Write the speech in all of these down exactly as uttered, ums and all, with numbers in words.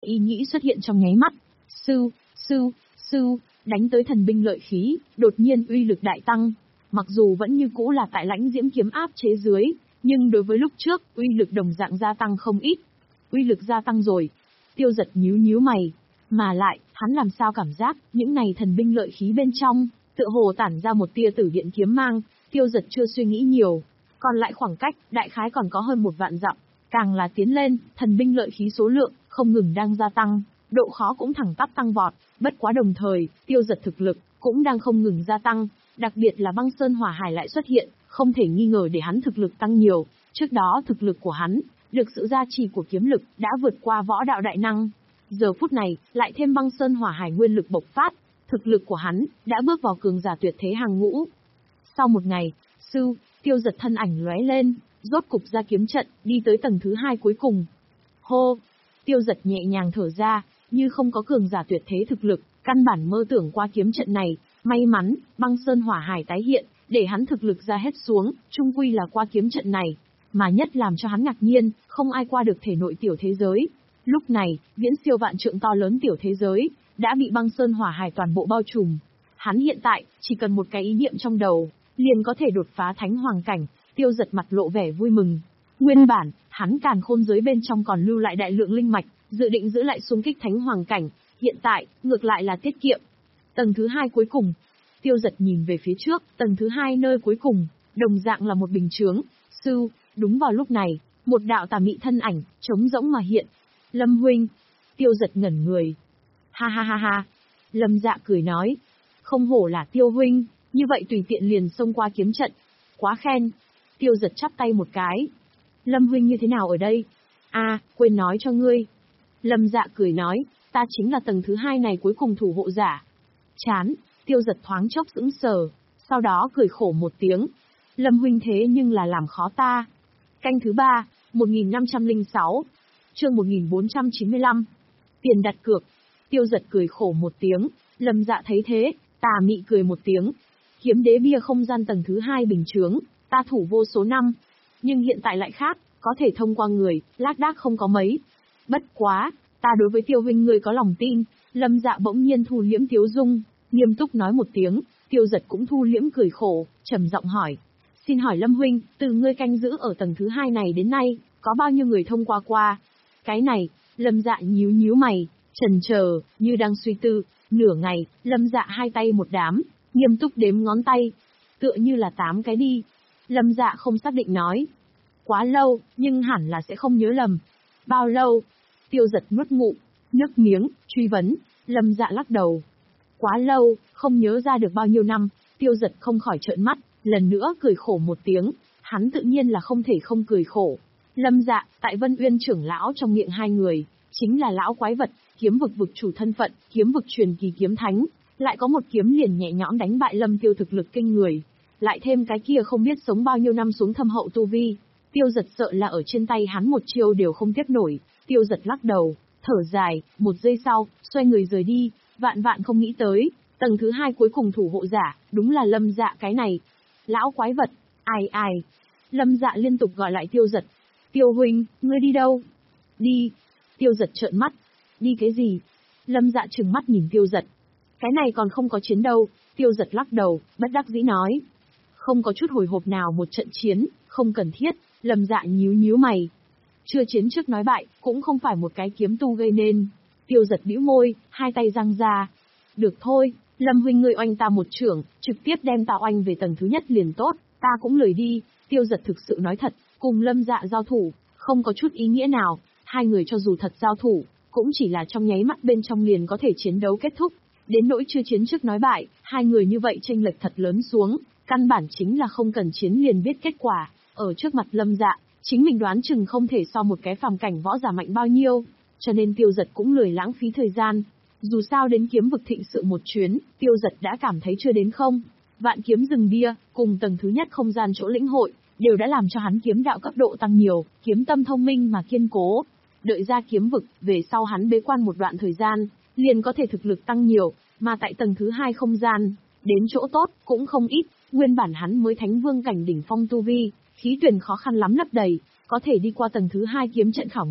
ý nghĩ xuất hiện trong nháy mắt. Sư, sư, sư, đánh tới thần binh lợi khí, đột nhiên uy lực đại tăng. Mặc dù vẫn như cũ là tại lãnh diễm kiếm áp chế dưới, nhưng đối với lúc trước, uy lực đồng dạng gia tăng không ít. Uy lực gia tăng rồi. Tiêu Giật nhíu nhíu mày. Mà lại, hắn làm sao cảm giác, những này thần binh lợi khí bên trong, tựa hồ tản ra một tia tử điện kiếm mang. Tiêu Giật chưa suy nghĩ nhiều. Còn lại khoảng cách, đại khái còn có hơn một vạn dặm. Càng là tiến lên, thần binh lợi khí số lượng, không ngừng đang gia tăng. Độ khó cũng thẳng tắp tăng vọt. Bất quá đồng thời, Tiêu Giật thực lực, cũng đang không ngừng gia tăng. Đặc biệt là băng sơn hỏa hải lại xuất hiện, không thể nghi ngờ để hắn thực lực tăng nhiều. Trước đó thực lực của hắn, được sự gia trì của kiếm lực, đã vượt qua võ đạo đại năng. Giờ phút này, lại thêm băng sơn hỏa hải nguyên lực bộc phát, thực lực của hắn, đã bước vào cường giả tuyệt thế hàng ngũ. Sau một ngày, sư, Tiêu Giật thân ảnh lóe lên, rốt cục ra kiếm trận, đi tới tầng thứ hai cuối cùng. Hô! Tiêu Giật nhẹ nhàng thở ra, như không có cường giả tuyệt thế thực lực, căn bản mơ tưởng qua kiếm trận này. May mắn, băng sơn hỏa hải tái hiện, để hắn thực lực ra hết xuống, chung quy là qua kiếm trận này. Mà nhất làm cho hắn ngạc nhiên, không ai qua được thể nội tiểu thế giới. Lúc này, viễn siêu vạn trượng to lớn tiểu thế giới, đã bị băng sơn hỏa hải toàn bộ bao trùm. Hắn hiện tại, chỉ cần một cái ý niệm trong đầu, liền có thể đột phá thánh hoàng cảnh. Tiêu Giật mặt lộ vẻ vui mừng. Nguyên bản, hắn càn khôn giới bên trong còn lưu lại đại lượng linh mạch, dự định giữ lại xung kích thánh hoàng cảnh. Hiện tại, ngược lại là tiết kiệm. Tầng thứ hai cuối cùng. Tiêu Giật nhìn về phía trước, tầng thứ hai nơi cuối cùng, đồng dạng là một bình chướng. Sư, đúng vào lúc này, một đạo tà mị thân ảnh, trống rỗng mà hiện. Lâm huynh. Tiêu Giật ngẩn người. Ha ha ha ha. Lâm Dạ cười nói. Không hổ là Tiêu huynh, như vậy tùy tiện liền xông qua kiếm trận. Quá khen. Tiêu Giật chắp tay một cái. Lâm huynh như thế nào ở đây? À, quên nói cho ngươi. Lâm Dạ cười nói, ta chính là tầng thứ hai này cuối cùng thủ hộ giả. Chán. Tiêu Giật thoáng chốc sững sờ, sau đó cười khổ một tiếng. Lâm huynh thế nhưng là làm khó ta. Canh thứ ba, một nghìn năm trăm lẻ sáu, chương một nghìn bốn trăm chín mươi lăm. Tiền đặt cược. Tiêu Giật cười khổ một tiếng, Lâm Dạ thấy thế, tà mị cười một tiếng. Kiếm đế bia không gian tầng thứ hai bình chướng, ta thủ vô số năm. Nhưng hiện tại lại khác, có thể thông qua người, lác đác không có mấy. Bất quá, ta đối với Tiêu huynh ngươi có lòng tin. Lâm Dạ bỗng nhiên thu liễm tiếu dung, nghiêm túc nói một tiếng. Tiêu Giật cũng thu liễm cười khổ, trầm giọng hỏi. Xin hỏi Lâm huynh, từ ngươi canh giữ ở tầng thứ hai này đến nay, có bao nhiêu người thông qua qua? Cái này, Lâm Dạ nhíu nhíu mày, chần chờ, như đang suy tư. Nửa ngày, Lâm Dạ hai tay một đám, nghiêm túc đếm ngón tay. Tựa như là tám cái đi. Lâm Dạ không xác định nói. Quá lâu, nhưng hẳn là sẽ không nhớ lầm. Bao lâu? Tiêu Giật nuốt ngụm nước miếng, truy vấn. Lâm Dạ lắc đầu. Quá lâu, không nhớ ra được bao nhiêu năm. Tiêu Giật không khỏi trợn mắt, lần nữa cười khổ một tiếng. Hắn tự nhiên là không thể không cười khổ. Lâm Dạ, tại Vân Uyên trưởng lão trong miệng hai người, chính là lão quái vật, kiếm vực vực chủ thân phận, kiếm vực truyền kỳ kiếm thánh, lại có một kiếm liền nhẹ nhõm đánh bại Lâm Tiêu thực lực kinh người, lại thêm cái kia không biết sống bao nhiêu năm xuống thâm hậu tu vi, Tiêu Giật sợ là ở trên tay hắn một chiêu đều không tiếp nổi. Tiêu Giật lắc đầu, thở dài, một giây sau, xoay người rời đi. Vạn vạn không nghĩ tới, tầng thứ hai cuối cùng thủ hộ giả, đúng là Lâm Dạ cái này. Lão quái vật, ai ai. Lâm Dạ liên tục gọi lại Tiêu Giật. Tiêu huynh, ngươi đi đâu? Đi. Tiêu Giật trợn mắt. Đi cái gì? Lâm Dạ trừng mắt nhìn Tiêu Giật. Cái này còn không có chiến đâu. Tiêu Giật lắc đầu, bất đắc dĩ nói. Không có chút hồi hộp nào một trận chiến, không cần thiết. Lâm Dạ nhíu nhíu mày. Chưa chiến trước nói bại, cũng không phải một cái kiếm tu gây nên. Tiêu Giật bĩu môi, hai tay giang ra. Được thôi, Lâm huynh ngươi oanh ta một chưởng, trực tiếp đem ta oanh về tầng thứ nhất liền tốt, ta cũng lười đi. Tiêu Giật thực sự nói thật, cùng Lâm Dạ giao thủ, không có chút ý nghĩa nào. Hai người cho dù thật giao thủ, cũng chỉ là trong nháy mắt bên trong liền có thể chiến đấu kết thúc. Đến nỗi chưa chiến trước nói bại, hai người như vậy chênh lệch thật lớn xuống, căn bản chính là không cần chiến liền biết kết quả. Ở trước mặt Lâm Dạ, chính mình đoán chừng không thể so một cái phàm cảnh võ giả mạnh bao nhiêu, cho nên Tiêu Giật cũng lười lãng phí thời gian. Dù sao đến kiếm vực thịnh sự một chuyến, Tiêu Giật đã cảm thấy chưa đến không. Vạn kiếm rừng bia, cùng tầng thứ nhất không gian chỗ lĩnh hội, đều đã làm cho hắn kiếm đạo cấp độ tăng nhiều, kiếm tâm thông minh mà kiên cố. Đợi ra kiếm vực, về sau hắn bế quan một đoạn thời gian, liền có thể thực lực tăng nhiều, mà tại tầng thứ hai không gian, đến chỗ tốt, cũng không ít. Nguyên bản hắn mới thánh vương cảnh đỉnh phong tu vi, khí tuyển khó khăn lắm lấp đầy, có thể đi qua tầng thứ hai kiếm trận khảo nghiệm,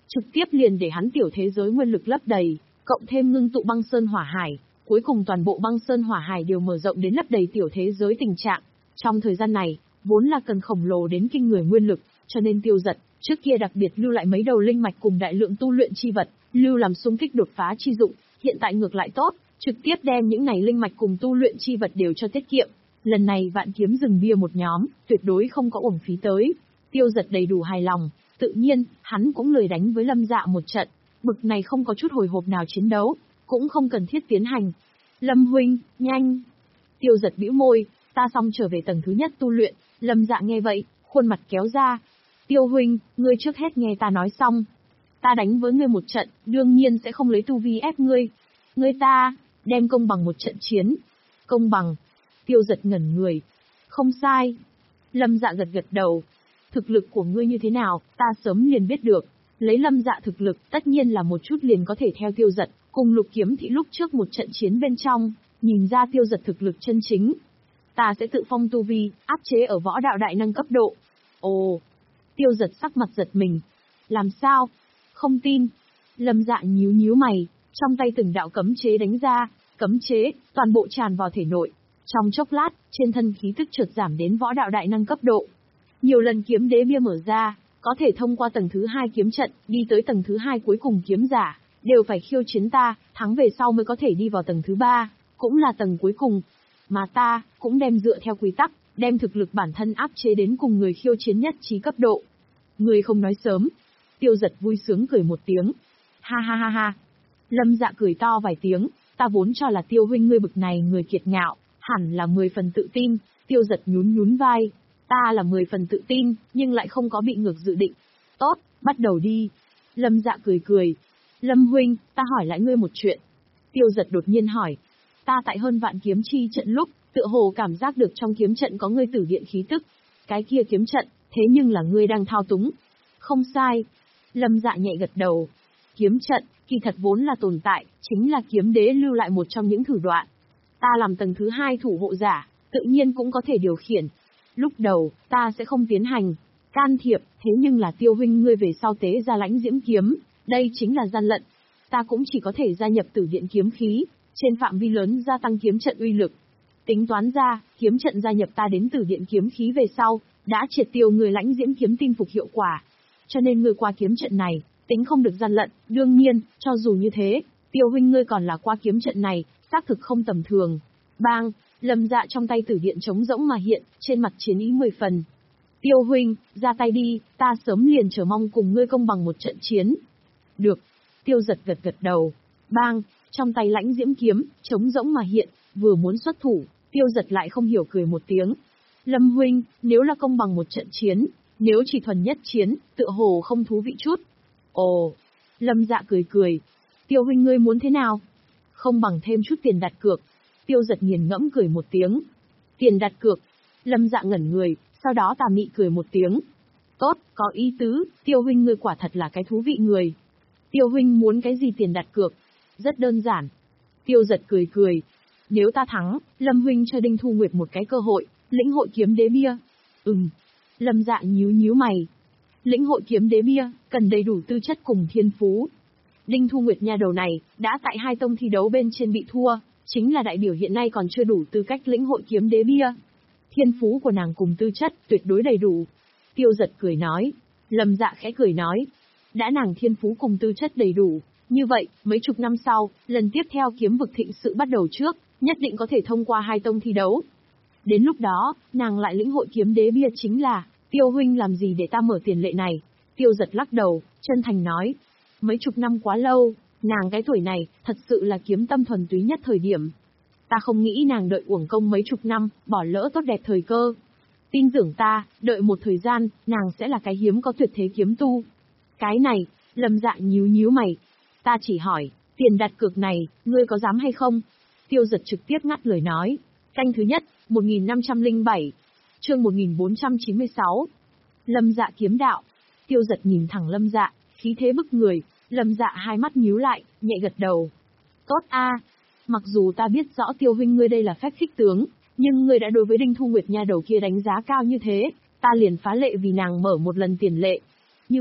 trực tiếp liền để hắn tiểu thế giới nguyên lực lấp đầy, cộng thêm ngưng tụ băng sơn hỏa hải, cuối cùng toàn bộ băng sơn hỏa hải đều mở rộng đến lấp đầy tiểu thế giới tình trạng. Trong thời gian này, vốn là cần khổng lồ đến kinh người nguyên lực, cho nên Tiêu Dật trước kia đặc biệt lưu lại mấy đầu linh mạch cùng đại lượng tu luyện chi vật, lưu làm xung kích đột phá chi dụng, hiện tại ngược lại tốt, trực tiếp đem những này linh mạch cùng tu luyện chi vật đều cho tiết kiệm. Lần này Vạn Kiếm Rừng Bia một nhóm, tuyệt đối không có uổng phí tới. Tiêu Dật đầy đủ hài lòng, tự nhiên, hắn cũng lười đánh với Lâm Dạ một trận, bực này không có chút hồi hộp nào chiến đấu, cũng không cần thiết tiến hành. Lâm huynh, nhanh. Tiêu Dật bĩu môi, ta xong trở về tầng thứ nhất tu luyện. Lâm Dạ nghe vậy, khuôn mặt kéo ra. Tiêu huynh, ngươi trước hết nghe ta nói xong. Ta đánh với ngươi một trận, đương nhiên sẽ không lấy tu vi ép ngươi. Ngươi ta, đem công bằng một trận chiến. Công bằng. Tiêu Dật ngẩn người. Không sai. Lâm Dạ gật gật đầu. Thực lực của ngươi như thế nào, ta sớm liền biết được. Lấy Lâm Dạ thực lực, tất nhiên là một chút liền có thể theo Tiêu Dật, cùng Lục Kiếm Thị lúc trước một trận chiến bên trong, nhìn ra Tiêu Dật thực lực chân chính. Ta sẽ tự phong tu vi, áp chế ở võ đạo đại năng cấp độ. Ồ! Tiêu Dật sắc mặt giật mình. Làm sao? Không tin. Lâm Dạ nhíu nhíu mày, trong tay từng đạo cấm chế đánh ra, cấm chế, toàn bộ tràn vào thể nội. Trong chốc lát, trên thân khí tức chợt giảm đến võ đạo đại năng cấp độ. Nhiều lần kiếm đế bia mở ra, có thể thông qua tầng thứ hai kiếm trận, đi tới tầng thứ hai cuối cùng kiếm giả, đều phải khiêu chiến ta, thắng về sau mới có thể đi vào tầng thứ ba, cũng là tầng cuối cùng. Mà ta, cũng đem dựa theo quy tắc, đem thực lực bản thân áp chế đến cùng người khiêu chiến nhất trí cấp độ. Người không nói sớm. Tiêu Dật vui sướng cười một tiếng. Ha ha ha ha. Lâm Dạ cười to vài tiếng, ta vốn cho là Tiêu huynh ngươi bực này người kiệt ngạo, hẳn là mười phần tự tin. Tiêu Dật nhún nhún vai. Ta là mười phần tự tin, nhưng lại không có bị ngược dự định. Tốt, bắt đầu đi. Lâm Dạ cười cười. Lâm huynh, ta hỏi lại ngươi một chuyện. Tiêu Dật đột nhiên hỏi. Ta tại hơn vạn kiếm chi trận lúc, tựa hồ cảm giác được trong kiếm trận có ngươi tử điện khí tức. Cái kia kiếm trận, thế nhưng là ngươi đang thao túng. Không sai. Lâm Dạ nhẹ gật đầu. Kiếm trận, kỳ thật vốn là tồn tại, chính là kiếm đế lưu lại một trong những thủ đoạn. Ta làm tầng thứ hai thủ hộ giả, tự nhiên cũng có thể điều khiển. Lúc đầu, ta sẽ không tiến hành can thiệp, thế nhưng là Tiêu huynh ngươi về sau tế ra lãnh diễm kiếm, đây chính là gian lận. Ta cũng chỉ có thể gia nhập tử điện kiếm khí, trên phạm vi lớn gia tăng kiếm trận uy lực. Tính toán ra, kiếm trận gia nhập ta đến tử điện kiếm khí về sau, đã triệt tiêu người lãnh diễm kiếm tinh phục hiệu quả. Cho nên ngươi qua kiếm trận này, tính không được gian lận, đương nhiên, cho dù như thế, Tiêu huynh ngươi còn là qua kiếm trận này, xác thực không tầm thường. Bang! Lâm Dạ trong tay tử điện trống rỗng mà hiện, trên mặt chiến ý mười phần. Tiêu huynh, ra tay đi, ta sớm liền chờ mong cùng ngươi công bằng một trận chiến. Được. Tiêu Dật gật gật đầu. Bang! Trong tay lãnh diễm kiếm, trống rỗng mà hiện, vừa muốn xuất thủ, Tiêu Dật lại không hiểu cười một tiếng. Lâm huynh, nếu là công bằng một trận chiến, nếu chỉ thuần nhất chiến, tựa hồ không thú vị chút. Ồ! Lâm Dạ cười cười. Tiêu huynh ngươi muốn thế nào? Không bằng thêm chút tiền đặt cược. Tiêu Dật nghiền ngẫm cười một tiếng. Tiền đặt cược. Lâm Dạ ngẩn người, sau đó tà mị cười một tiếng. Tốt, có ý tứ, Tiêu huynh ngươi quả thật là cái thú vị người. Tiêu huynh muốn cái gì tiền đặt cược? Rất đơn giản. Tiêu Dật cười cười. Nếu ta thắng, Lâm huynh cho Đinh Thu Nguyệt một cái cơ hội, lĩnh hội kiếm đế bia. Ừm. Lâm Dạ nhíu nhíu mày. Lĩnh hội kiếm đế bia, cần đầy đủ tư chất cùng thiên phú. Đinh Thu Nguyệt nha đầu này, đã tại hai tông thi đấu bên trên bị thua, chính là đại biểu hiện nay còn chưa đủ tư cách lĩnh hội kiếm đế bia. Thiên phú của nàng cùng tư chất tuyệt đối đầy đủ. Tiêu Dật cười nói. Lâm Dạ khẽ cười nói. Đã nàng thiên phú cùng tư chất đầy đủ, như vậy, mấy chục năm sau, lần tiếp theo kiếm vực thịnh sự bắt đầu trước, nhất định có thể thông qua hai tông thi đấu. Đến lúc đó, nàng lại lĩnh hội kiếm đế bia chính là, Tiêu huynh làm gì để ta mở tiền lệ này? Tiêu Dật lắc đầu, chân thành nói. Mấy chục năm quá lâu, nàng cái tuổi này, thật sự là kiếm tâm thuần túy nhất thời điểm. Ta không nghĩ nàng đợi uổng công mấy chục năm, bỏ lỡ tốt đẹp thời cơ. Tin tưởng ta, đợi một thời gian, nàng sẽ là cái hiếm có tuyệt thế kiếm tu. Cái này, Lâm Dạ nhíu nhíu mày. Ta chỉ hỏi, tiền đặt cược này, ngươi có dám hay không? Tiêu Dật trực tiếp ngắt lời nói. Canh thứ nhất, một nghìn năm trăm lẻ bảy. Chương một nghìn bốn trăm chín mươi sáu. Lâm Dạ kiếm đạo. Tiêu Dật nhìn thẳng Lâm Dạ, khí thế bức người. Lâm Dạ hai mắt nhíu lại, nhẹ gật đầu. Tốt a, mặc dù ta biết rõ Tiêu huynh ngươi đây là phép khích tướng, nhưng ngươi đã đối với Đinh Thu Nguyệt nha đầu kia đánh giá cao như thế, ta liền phá lệ vì nàng mở một lần tiền lệ. Như vậy,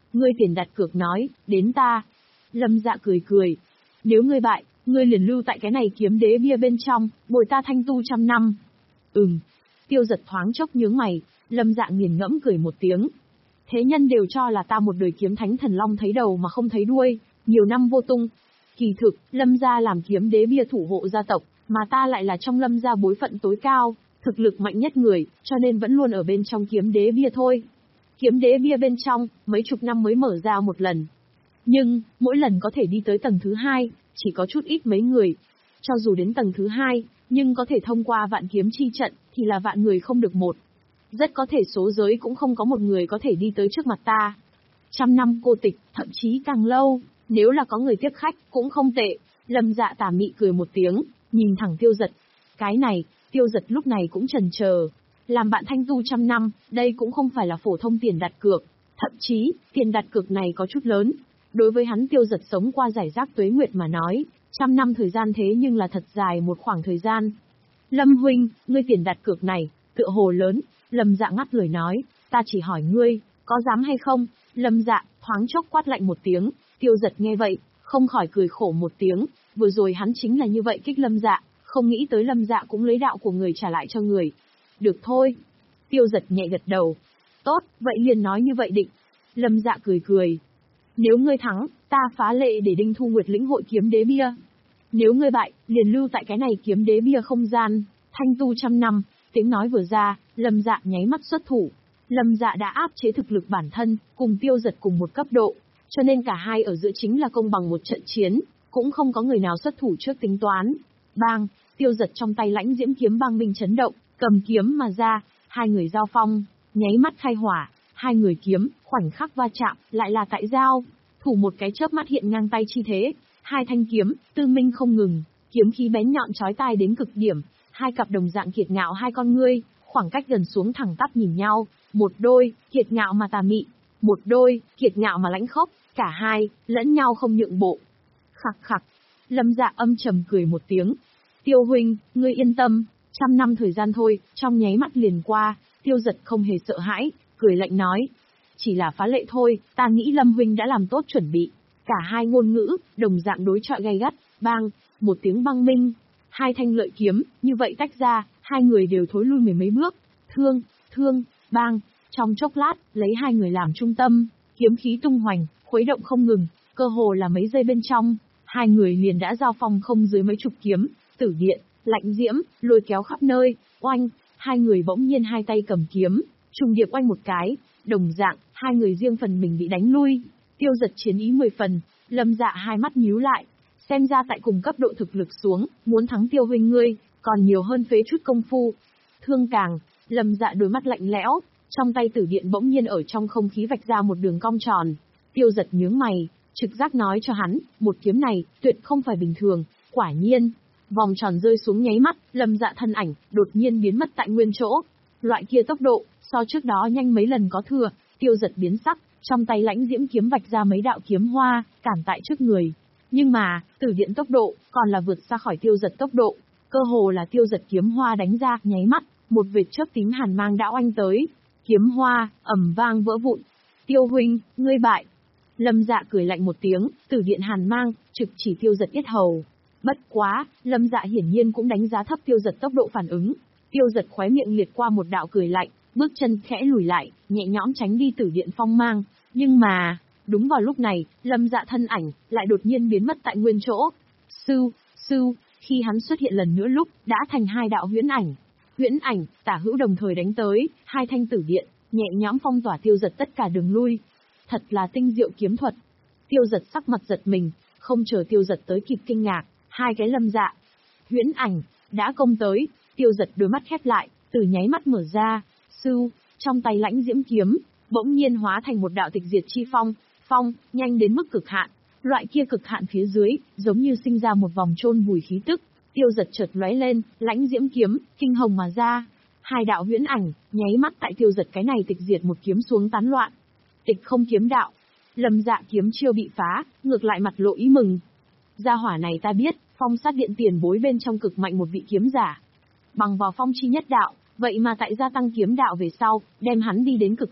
Ngươi tiền đặt cược nói, đến ta. Lâm Dạ cười cười. Nếu ngươi bại, ngươi liền lưu tại cái này kiếm đế bia bên trong, bồi ta thanh tu trăm năm. Ừm. Tiêu Giật thoáng chốc nhướng mày, Lâm Dạ nghiền ngẫm cười một tiếng. Thế nhân đều cho là ta một đời kiếm thánh thần long thấy đầu mà không thấy đuôi, nhiều năm vô tung. Kỳ thực, Lâm gia làm kiếm đế bia thủ hộ gia tộc, mà ta lại là trong Lâm gia bối phận tối cao, thực lực mạnh nhất người, cho nên vẫn luôn ở bên trong kiếm đế bia thôi. Kiếm đế bia bên trong, mấy chục năm mới mở ra một lần. Nhưng, mỗi lần có thể đi tới tầng thứ hai, chỉ có chút ít mấy người. Cho dù đến tầng thứ hai, nhưng có thể thông qua vạn kiếm chi trận, thì là vạn người không được một. Rất có thể số giới cũng không có một người có thể đi tới trước mặt ta. Trăm năm cô tịch, thậm chí càng lâu, nếu là có người tiếp khách, cũng không tệ. Lâm Dạ tà mị cười một tiếng, nhìn thẳng Tiêu Giật. Cái này, Tiêu Giật lúc này cũng chần chờ. Làm bạn thanh tu trăm năm, đây cũng không phải là phổ thông tiền đặt cược. Thậm chí, tiền đặt cược này có chút lớn. Đối với hắn Tiêu Giật sống qua giải rác tuế nguyệt mà nói, trăm năm thời gian thế nhưng là thật dài một khoảng thời gian. Lâm huynh, ngươi tiền đặt cược này, tựa hồ lớn. Lâm Dạ ngắt lời nói, ta chỉ hỏi ngươi, có dám hay không? Lâm Dạ, thoáng chốc quát lạnh một tiếng. Tiêu Giật nghe vậy, không khỏi cười khổ một tiếng. Vừa rồi hắn chính là như vậy kích Lâm Dạ, không nghĩ tới Lâm Dạ cũng lấy đạo của người trả lại cho người. Được thôi. Tiêu Giật nhẹ gật đầu. Tốt, vậy liền nói như vậy định. Lâm Dạ cười cười. Nếu ngươi thắng, ta phá lệ để Đinh Thu Nguyệt lĩnh hội kiếm đế bia. Nếu ngươi bại, liền lưu tại cái này kiếm đế bia không gian, thanh tu trăm năm. Tiếng nói vừa ra, Lâm Dạ nháy mắt xuất thủ. Lâm Dạ đã áp chế thực lực bản thân, cùng Tiêu Giật cùng một cấp độ, cho nên cả hai ở giữa chính là công bằng một trận chiến, cũng không có người nào xuất thủ trước tính toán. Bang, Tiêu Giật trong tay lãnh diễm kiếm băng minh chấn động, cầm kiếm mà ra, hai người giao phong, nháy mắt khai hỏa, hai người kiếm, khoảnh khắc va chạm, lại là tại giao, thủ một cái chớp mắt hiện ngang tay chi thế, hai thanh kiếm, tư minh không ngừng, kiếm khí bén nhọn chói tai đến cực điểm, hai cặp đồng dạng kiệt ngạo hai con ngươi, khoảng cách gần xuống thẳng tắp nhìn nhau, một đôi, kiệt ngạo mà tà mị, một đôi, kiệt ngạo mà lãnh khốc, cả hai, lẫn nhau không nhượng bộ. Khặc khặc, Lâm Dạ âm trầm cười một tiếng. Tiêu huynh, ngươi yên tâm, trăm năm thời gian thôi, trong nháy mắt liền qua, Tiêu Giật không hề sợ hãi, cười lạnh nói. Chỉ là phá lệ thôi, ta nghĩ Lâm huynh đã làm tốt chuẩn bị. Cả hai ngôn ngữ, đồng dạng đối chọi gay gắt, bang, một tiếng băng minh. Hai thanh lợi kiếm, như vậy tách ra, hai người đều thối lui mười mấy bước. Thương, thương, bang, trong chốc lát, lấy hai người làm trung tâm, kiếm khí tung hoành, khuấy động không ngừng, cơ hồ là mấy giây bên trong, hai người liền đã giao phong không dưới mấy chục kiếm, tử điện, lạnh diễm, lôi kéo khắp nơi, oanh, hai người bỗng nhiên hai tay cầm kiếm, trùng điệp oanh một cái, đồng dạng, hai người riêng phần mình bị đánh lui. Tiêu Giật chiến ý mười phần, Lâm Dạ hai mắt nhíu lại, xem ra tại cùng cấp độ thực lực xuống, muốn thắng Tiêu huynh ngươi, còn nhiều hơn phế chút công phu. Thương càng, Lâm Dạ đôi mắt lạnh lẽo, trong tay tử điện bỗng nhiên ở trong không khí vạch ra một đường cong tròn. Tiêu Giật nhướng mày, trực giác nói cho hắn, một kiếm này, tuyệt không phải bình thường. Quả nhiên, vòng tròn rơi xuống nháy mắt, Lâm Dạ thân ảnh, đột nhiên biến mất tại nguyên chỗ. Loại kia tốc độ, so trước đó nhanh mấy lần có thừa. Tiêu Giật biến sắc, trong tay lãnh diễm kiếm vạch ra mấy đạo kiếm hoa, cản tại trước người. Nhưng mà, tử điện tốc độ, còn là vượt xa khỏi Tiêu Giật tốc độ. Cơ hồ là Tiêu Giật kiếm hoa đánh ra, nháy mắt, một vệt chớp tím hàn mang đã oanh tới. Kiếm hoa, ầm vang vỡ vụn. Tiêu huynh, ngươi bại. Lâm Dạ cười lạnh một tiếng, tử điện hàn mang, trực chỉ Tiêu Giật yết hầu. Bất quá, Lâm Dạ hiển nhiên cũng đánh giá thấp Tiêu Giật tốc độ phản ứng. Tiêu Giật khóe miệng liệt qua một đạo cười lạnh, bước chân khẽ lùi lại, nhẹ nhõm tránh đi tử điện phong mang. Nhưng mà, đúng vào lúc này, Lâm Dạ thân ảnh, lại đột nhiên biến mất tại nguyên chỗ. Sư, sư, khi hắn xuất hiện lần nữa lúc, đã thành hai đạo huyễn ảnh. Huyễn ảnh, tả hữu đồng thời đánh tới, hai thanh tử điện, nhẹ nhõm phong tỏa Tiêu Giật tất cả đường lui. Thật là tinh diệu kiếm thuật. Tiêu Giật sắc mặt giật mình, không chờ Tiêu Giật tới kịp kinh ngạc, hai cái Lâm Dạ. Huyễn ảnh, đã công tới, Tiêu Giật đôi mắt khép lại, từ nháy mắt mở ra, sư, trong tay lãnh diễm kiếm, bỗng nhiên hóa thành một đạo tịch diệt chi phong, phong, nhanh đến mức cực hạn. Loại kia cực hạn phía dưới, giống như sinh ra một vòng chôn vùi khí tức. Tiêu Giật chợt lóe lên, lãnh diễm kiếm, kinh hồng mà ra. Hai đạo huyễn ảnh, nháy mắt tại Tiêu Giật cái này tịch diệt một kiếm xuống tán loạn. Tịch không kiếm đạo. Lâm Dạ kiếm chiêu bị phá, ngược lại mặt lộ ý mừng. Gia hỏa này ta biết, phong sát điện tiền bối bên trong cực mạnh một vị kiếm giả. Bằng vào phong chi nhất đạo, vậy mà tại gia tăng kiếm đạo về sau, đem hắn đi đến cực hạn,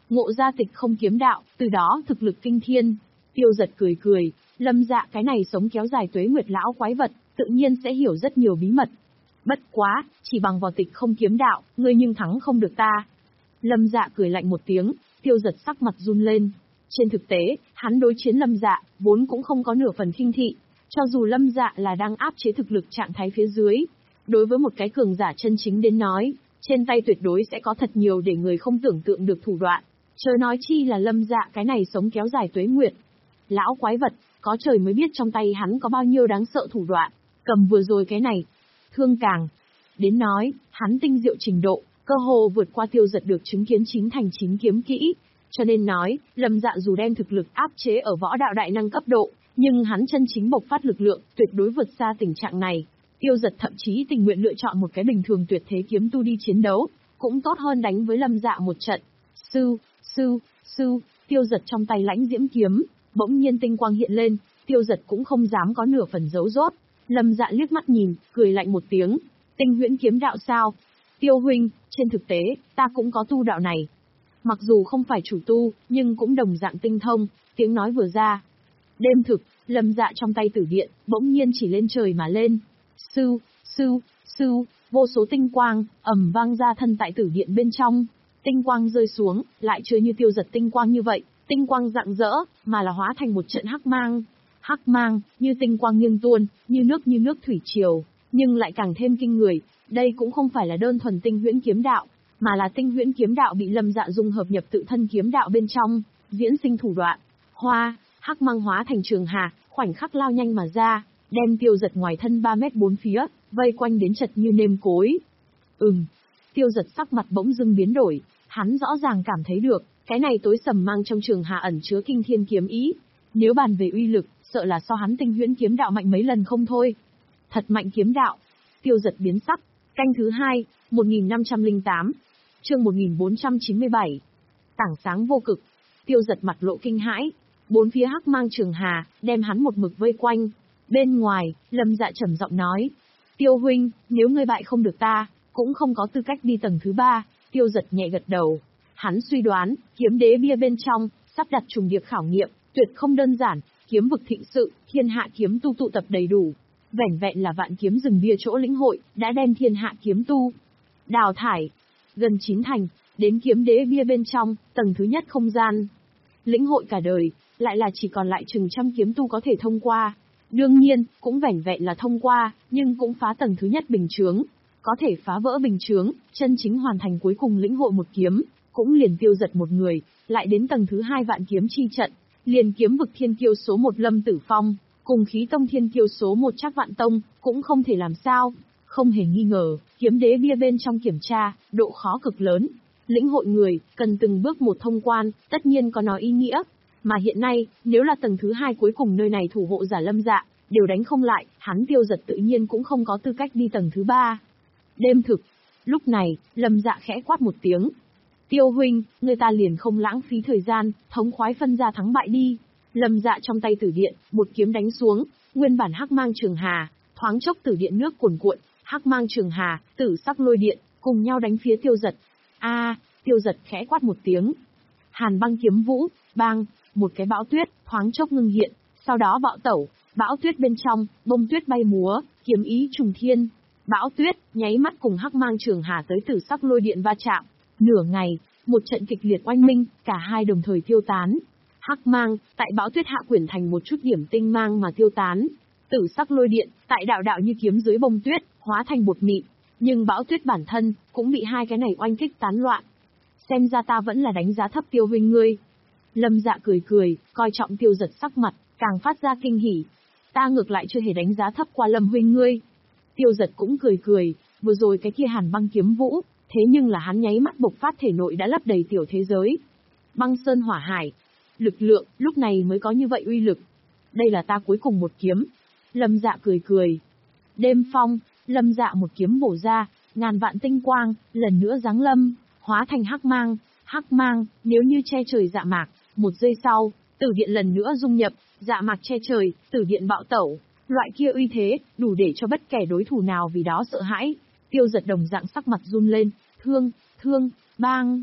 ngộ ra tịch không kiếm đạo, từ đó thực lực kinh thiên. Tiêu Giật cười cười, Lâm Dạ cái này sống kéo dài tuế nguyệt lão quái vật, tự nhiên sẽ hiểu rất nhiều bí mật. Bất quá, chỉ bằng vào tịch không kiếm đạo, ngươi nhưng thắng không được ta. Lâm Dạ cười lạnh một tiếng, Tiêu Giật sắc mặt run lên. Trên thực tế, hắn đối chiến Lâm Dạ, vốn cũng không có nửa phần khinh thị. Cho dù Lâm Dạ là đang áp chế thực lực trạng thái phía dưới, đối với một cái cường giả chân chính đến nói, trên tay tuyệt đối sẽ có thật nhiều để người không tưởng tượng được thủ đoạn. Chớ nói chi là Lâm Dạ cái này sống kéo dài tuế nguyệt. Lão quái vật, có trời mới biết trong tay hắn có bao nhiêu đáng sợ thủ đoạn. Cầm vừa rồi cái này, thương càng. Đến nói, hắn tinh diệu trình độ, cơ hồ vượt qua Tiêu Giật được chứng kiến chín thành chín kiếm kỹ. Cho nên nói, Lâm Dạ dù đem thực lực áp chế ở võ đạo đại năng cấp độ, nhưng hắn chân chính bộc phát lực lượng, tuyệt đối vượt xa tình trạng này. Tiêu Giật thậm chí tình nguyện lựa chọn một cái bình thường tuyệt thế kiếm tu đi chiến đấu, cũng tốt hơn đánh với Lâm Dạ một trận. Sư, sư, sư, Tiêu Giật trong tay lãnh diễm kiếm, bỗng nhiên tinh quang hiện lên, Tiêu Giật cũng không dám có nửa phần giấu rốt. Lâm Dạ liếc mắt nhìn, cười lạnh một tiếng, tinh huyễn kiếm đạo sao? Tiêu huynh, trên thực tế, ta cũng có tu đạo này. Mặc dù không phải chủ tu, nhưng cũng đồng dạng tinh thông, tiếng nói vừa ra. Đêm thực, Lâm Dạ trong tay tử điện, bỗng nhiên chỉ lên trời mà lên. Sư, sư, sư, vô số tinh quang, ầm vang ra thân tại tử điện bên trong. Tinh quang rơi xuống, lại chưa như Tiêu Giật tinh quang như vậy, tinh quang rạng rỡ, mà là hóa thành một trận hắc mang. Hắc mang, như tinh quang nghiêng tuôn, như nước như nước thủy triều, nhưng lại càng thêm kinh người. Đây cũng không phải là đơn thuần tinh huyễn kiếm đạo, mà là tinh huyễn kiếm đạo bị Lâm Dạ dung hợp nhập tự thân kiếm đạo bên trong, diễn sinh thủ đoạn. Hoa, hắc mang hóa thành trường hà, khoảnh khắc lao nhanh mà ra, đem Tiêu Giật ngoài thân ba mét bốn phía, vây quanh đến chật như nêm cối. Ừm, Tiêu Giật sắc mặt bỗng dưng biến đổi, hắn rõ ràng cảm thấy được, cái này tối sầm mang trong trường hà ẩn chứa kinh thiên kiếm ý. Nếu bàn về uy lực, sợ là so hắn tinh huyễn kiếm đạo mạnh mấy lần không thôi. Thật mạnh kiếm đạo. Tiêu Giật biến sắc. Canh thứ hai, một nghìn năm trăm lẻ tám. Chương một nghìn bốn trăm chín mươi bảy. Tảng sáng vô cực. Tiêu Giật mặt lộ kinh hãi. Bốn phía hắc mang trường hà, đem hắn một mực vây quanh. Bên ngoài, Lâm Dạ trầm giọng nói. Tiêu huynh, nếu ngươi bại không được ta, cũng không có tư cách đi tầng thứ ba. Tiêu Giật nhẹ gật đầu. Hắn suy đoán, kiếm đế bia bên trong, sắp đặt trùng điệp khảo nghiệm, tuyệt không đơn giản, kiếm vực thịnh sự, thiên hạ kiếm tu tụ tập đầy đủ. Vẻn vẹn là vạn kiếm rừng bia chỗ lĩnh hội, đã đem thiên hạ kiếm tu đào thải. Gần chín thành, đến kiếm đế bia bên trong, tầng thứ nhất không gian. Lĩnh hội cả đời, lại là chỉ còn lại chừng trăm kiếm tu có thể thông qua. Đương nhiên, cũng vẻn vẹn là thông qua, nhưng cũng phá tầng thứ nhất bình chướng. Có thể phá vỡ bình chướng, chân chính hoàn thành cuối cùng lĩnh hội một kiếm, cũng liền Tiêu Giật một người, lại đến tầng thứ hai vạn kiếm chi trận, liền kiếm vực thiên kiêu số một Lâm Tử Phong, cùng khí tông thiên kiêu số một Trác Vạn Tông, cũng không thể làm sao. Không hề nghi ngờ, kiếm đế bia bên trong kiểm tra, độ khó cực lớn. Lĩnh hội người, cần từng bước một thông quan, tất nhiên có nó ý nghĩa. Mà hiện nay, nếu là tầng thứ hai cuối cùng nơi này thủ hộ giả Lâm Dạ, đều đánh không lại, hắn Tiêu Giật tự nhiên cũng không có tư cách đi tầng thứ ba. Đêm thực. Lúc này, Lâm Dạ khẽ quát một tiếng. Tiêu huynh, người ta liền không lãng phí thời gian, thống khoái phân ra thắng bại đi. Lâm Dạ trong tay tử điện, một kiếm đánh xuống, nguyên bản hắc mang trường hà, thoáng chốc tử điện nước cuồn cuộn, hắc mang trường hà, tử sắc lôi điện, cùng nhau đánh phía Tiêu Giật. A, à, Tiêu Giật khẽ quát một tiếng. Hàn băng kiếm vũ, bang, một cái bão tuyết, thoáng chốc ngưng hiện, sau đó bạo tẩu, bão tuyết bên trong, bông tuyết bay múa, kiếm ý trùng thiên. Bão tuyết, nháy mắt cùng hắc mang trường hà tới tử sắc lôi điện va chạm. Nửa ngày, một trận kịch liệt oanh minh, cả hai đồng thời tiêu tán. Hắc mang, tại bão tuyết hạ quyển thành một chút điểm tinh mang mà tiêu tán. Tử sắc lôi điện, tại đạo đạo như kiếm dưới bông tuyết, hóa thành bột mịn. Nhưng bão tuyết bản thân, cũng bị hai cái này oanh kích tán loạn. Xem ra ta vẫn là đánh giá thấp Tiêu huynh ngươi. Lâm Dạ cười cười, coi trọng Tiêu Giật sắc mặt, càng phát ra kinh hỉ. Ta ngược lại chưa hề đánh giá thấp qua Lâm huynh ngươi. Tiêu Giật cũng cười cười, vừa rồi cái kia hàn băng kiếm vũ, thế nhưng là hắn nháy mắt bộc phát thể nội đã lấp đầy tiểu thế giới. Băng sơn hỏa hải, lực lượng, lúc này mới có như vậy uy lực. Đây là ta cuối cùng một kiếm. Lâm Dạ cười cười. Đêm phong, Lâm Dạ một kiếm bổ ra, ngàn vạn tinh quang, lần nữa giáng lâm, hóa thành hắc mang. Hắc mang, nếu như che trời dạ mạc, một giây sau, tử điện lần nữa dung nhập, dạ mạc che trời, tử điện bạo tẩu. Loại kia uy thế, đủ để cho bất kể đối thủ nào vì đó sợ hãi. Tiêu Giật đồng dạng sắc mặt run lên, thương, thương, bang.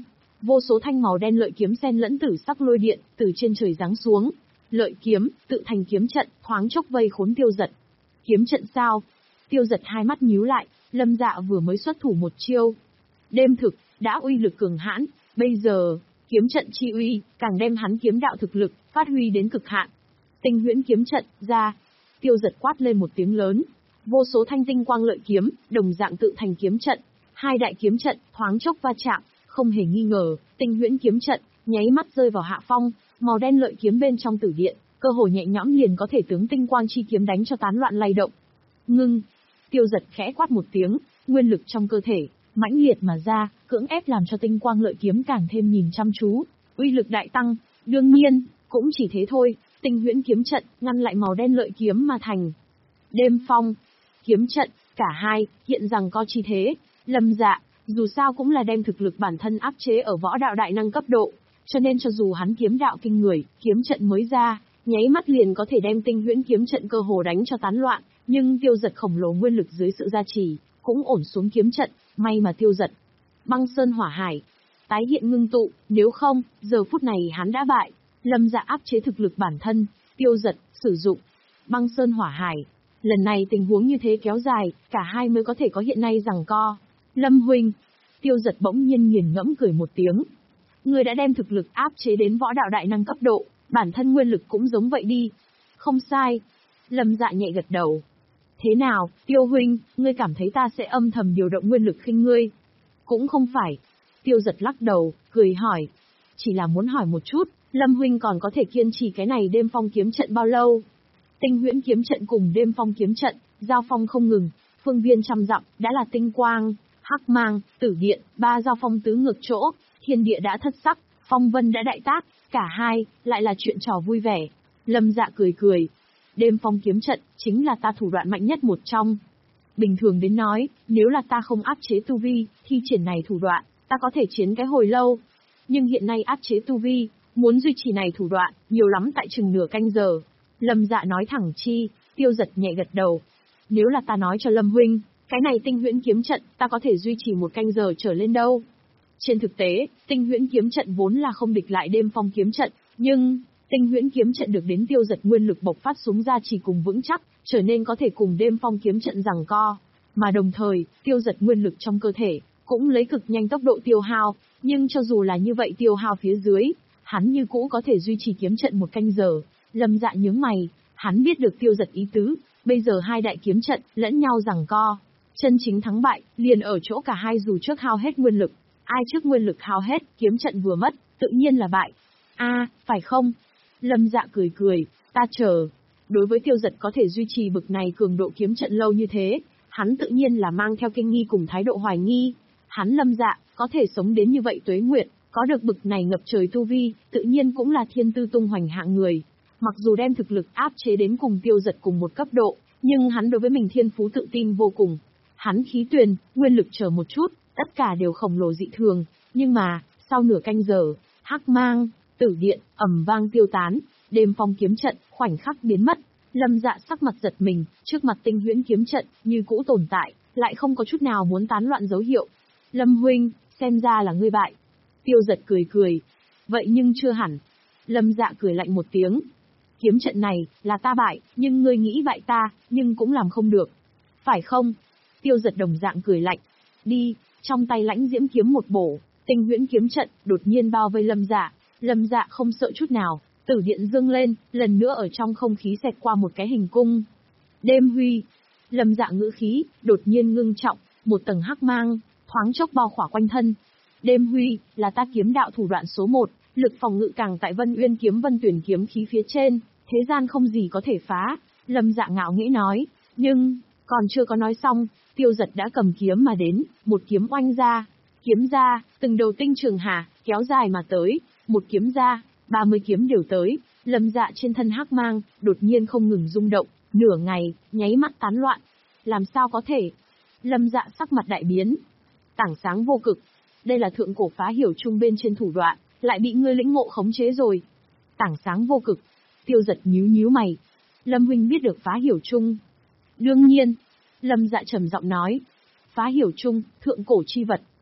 vô số thanh màu đen lợi kiếm xen lẫn tử sắc lôi điện, từ trên trời giáng xuống. Lợi kiếm, tự thành kiếm trận, thoáng chốc vây khốn Tiêu Dật. Kiếm trận sao? Tiêu Dật hai mắt nhíu lại, Lâm Dạ vừa mới xuất thủ một chiêu. Đêm thực, đã uy lực cường hãn, bây giờ, kiếm trận chi uy, càng đem hắn kiếm đạo thực lực, phát huy đến cực hạn. Tinh huyễn kiếm trận, ra. Tiêu Dật quát lên một tiếng lớn. Vô số thanh tinh quang lợi kiếm, đồng dạng tự thành kiếm trận. Hai đại kiếm trận, thoáng chốc va chạm, không hề nghi ngờ, tinh huyễn kiếm trận, nháy mắt rơi vào hạ phong, màu đen lợi kiếm bên trong tử điện, cơ hồ nhẹ nhõm liền có thể tướng tinh quang chi kiếm đánh cho tán loạn lay động. Ngưng. Tiêu Dật khẽ quát một tiếng, nguyên lực trong cơ thể, mãnh liệt mà ra, cưỡng ép làm cho tinh quang lợi kiếm càng thêm nhìn chăm chú, uy lực đại tăng, đương nhiên, cũng chỉ thế thôi, tinh huyễn kiếm trận, ngăn lại màu đen lợi kiếm mà thành. Đêm phong, kiếm trận, cả hai, hiện rằng có chi thế, Lâm Dạ, dù sao cũng là đem thực lực bản thân áp chế ở võ đạo đại năng cấp độ, cho nên cho dù hắn kiếm đạo kinh người, kiếm trận mới ra, nháy mắt liền có thể đem tinh huyễn kiếm trận cơ hồ đánh cho tán loạn, nhưng Tiêu Dật khổng lồ nguyên lực dưới sự gia trì, cũng ổn xuống kiếm trận, may mà Tiêu Dật. Băng sơn hỏa hải, tái hiện ngưng tụ, nếu không, giờ phút này hắn đã bại. Lâm Dạ áp chế thực lực bản thân, Tiêu Dật, sử dụng băng sơn hỏa hải. Lần này tình huống như thế kéo dài, cả hai mới có thể có hiện nay giằng co. Lâm huynh, Tiêu Dật bỗng nhiên nghiền ngẫm cười một tiếng. Người đã đem thực lực áp chế đến võ đạo đại năng cấp độ, bản thân nguyên lực cũng giống vậy đi. Không sai. Lâm Dạ nhẹ gật đầu. Thế nào, Tiêu huynh, ngươi cảm thấy ta sẽ âm thầm điều động nguyên lực khinh ngươi? Cũng không phải. Tiêu Dật lắc đầu, cười hỏi. Chỉ là muốn hỏi một chút, Lâm huynh còn có thể kiên trì cái này đêm phong kiếm trận bao lâu? Tinh huyễn kiếm trận cùng đêm phong kiếm trận, giao phong không ngừng, phương viên trăm dặm, đã là tinh quang, hắc mang, tử điện, ba giao phong tứ ngược chỗ, thiên địa đã thất sắc, phong vân đã đại tác, cả hai, lại là chuyện trò vui vẻ. Lâm Dạ cười cười. Đêm phong kiếm trận, chính là ta thủ đoạn mạnh nhất một trong. Bình thường đến nói, nếu là ta không áp chế tu vi, thi triển này thủ đoạn, ta có thể chiến cái hồi lâu. Nhưng hiện nay áp chế tu vi, muốn duy trì này thủ đoạn, nhiều lắm tại chừng nửa canh giờ. Lâm Dạ nói thẳng chi, Tiêu Dật nhẹ gật đầu. Nếu là ta nói cho Lâm huynh, cái này tinh huyễn kiếm trận, ta có thể duy trì một canh giờ trở lên đâu. Trên thực tế, tinh huyễn kiếm trận vốn là không địch lại đêm phong kiếm trận, nhưng tinh huyễn kiếm trận được đến Tiêu Dật nguyên lực bộc phát súng ra chỉ cùng vững chắc, trở nên có thể cùng đêm phong kiếm trận giằng co. Mà đồng thời, Tiêu Dật nguyên lực trong cơ thể, cũng lấy cực nhanh tốc độ tiêu hao, nhưng cho dù là như vậy tiêu hao phía dưới, hắn như cũ có thể duy trì kiếm trận một canh giờ. Lâm Dạ nhướng mày, hắn biết được Tiêu Dật ý tứ, bây giờ hai đại kiếm trận lẫn nhau giằng co, chân chính thắng bại liền ở chỗ cả hai dù trước hao hết nguyên lực, ai trước nguyên lực hao hết, kiếm trận vừa mất, tự nhiên là bại. A, à, phải không? Lâm Dạ cười cười, ta chờ. Đối với Tiêu Dật có thể duy trì bực này cường độ kiếm trận lâu như thế, hắn tự nhiên là mang theo kinh nghi cùng thái độ hoài nghi. Hắn Lâm Dạ, có thể sống đến như vậy tuế nguyện, có được bực này ngập trời tu vi, tự nhiên cũng là thiên tư tung hoành hạng người. Mặc dù đem thực lực áp chế đến cùng Tiêu Dật cùng một cấp độ, nhưng hắn đối với mình thiên phú tự tin vô cùng. Hắn khí tuyền, nguyên lực chờ một chút, tất cả đều khổng lồ dị thường, nhưng mà, sau nửa canh giờ, hắc mang, tử điện, ầm vang tiêu tán, đêm phong kiếm trận, khoảnh khắc biến mất. Lâm Dạ sắc mặt giật mình, trước mặt tinh huyễn kiếm trận, như cũ tồn tại, lại không có chút nào muốn tán loạn dấu hiệu. Lâm huynh, xem ra là ngươi bại. Tiêu Dật cười cười. Vậy nhưng chưa hẳn. Lâm Dạ cười lạnh một tiếng. Kiếm trận này, là ta bại, nhưng ngươi nghĩ bại ta, nhưng cũng làm không được. Phải không? Tiêu Dật đồng dạng cười lạnh. Đi, trong tay lãnh diễm kiếm một bổ, tinh huyễn kiếm trận, đột nhiên bao vây Lâm Dạ. Lâm Dạ không sợ chút nào, tử điện dương lên, lần nữa ở trong không khí xẹt qua một cái hình cung. Đêm huy. Lâm Dạ ngữ khí, đột nhiên ngưng trọng, một tầng hắc mang, thoáng chốc bao khỏa quanh thân. Đêm huy, là ta kiếm đạo thủ đoạn số một, lực phòng ngự càng tại Vân Uyên kiếm Vân Tuyển kiếm khí phía trên, thế gian không gì có thể phá. Lâm Dạ ngạo nghễ nói, nhưng, còn chưa có nói xong, Tiêu Dật đã cầm kiếm mà đến, một kiếm oanh ra. Kiếm ra, từng đầu tinh trường hà, kéo dài mà tới, một kiếm ra, ba mươi kiếm đều tới. Lâm Dạ trên thân hắc mang, đột nhiên không ngừng rung động, nửa ngày, nháy mắt tán loạn. Làm sao có thể? Lâm Dạ sắc mặt đại biến. Tảng sáng vô cực. Đây là thượng cổ phá hiểu chung bên trên thủ đoạn, lại bị ngươi lĩnh ngộ khống chế rồi. Tảng sáng vô cực. Tiêu Dật nhíu nhíu mày. Lâm huynh biết được phá hiểu chung. Đương nhiên. Lâm Dạ trầm giọng nói. Phá hiểu chung, thượng cổ chi vật,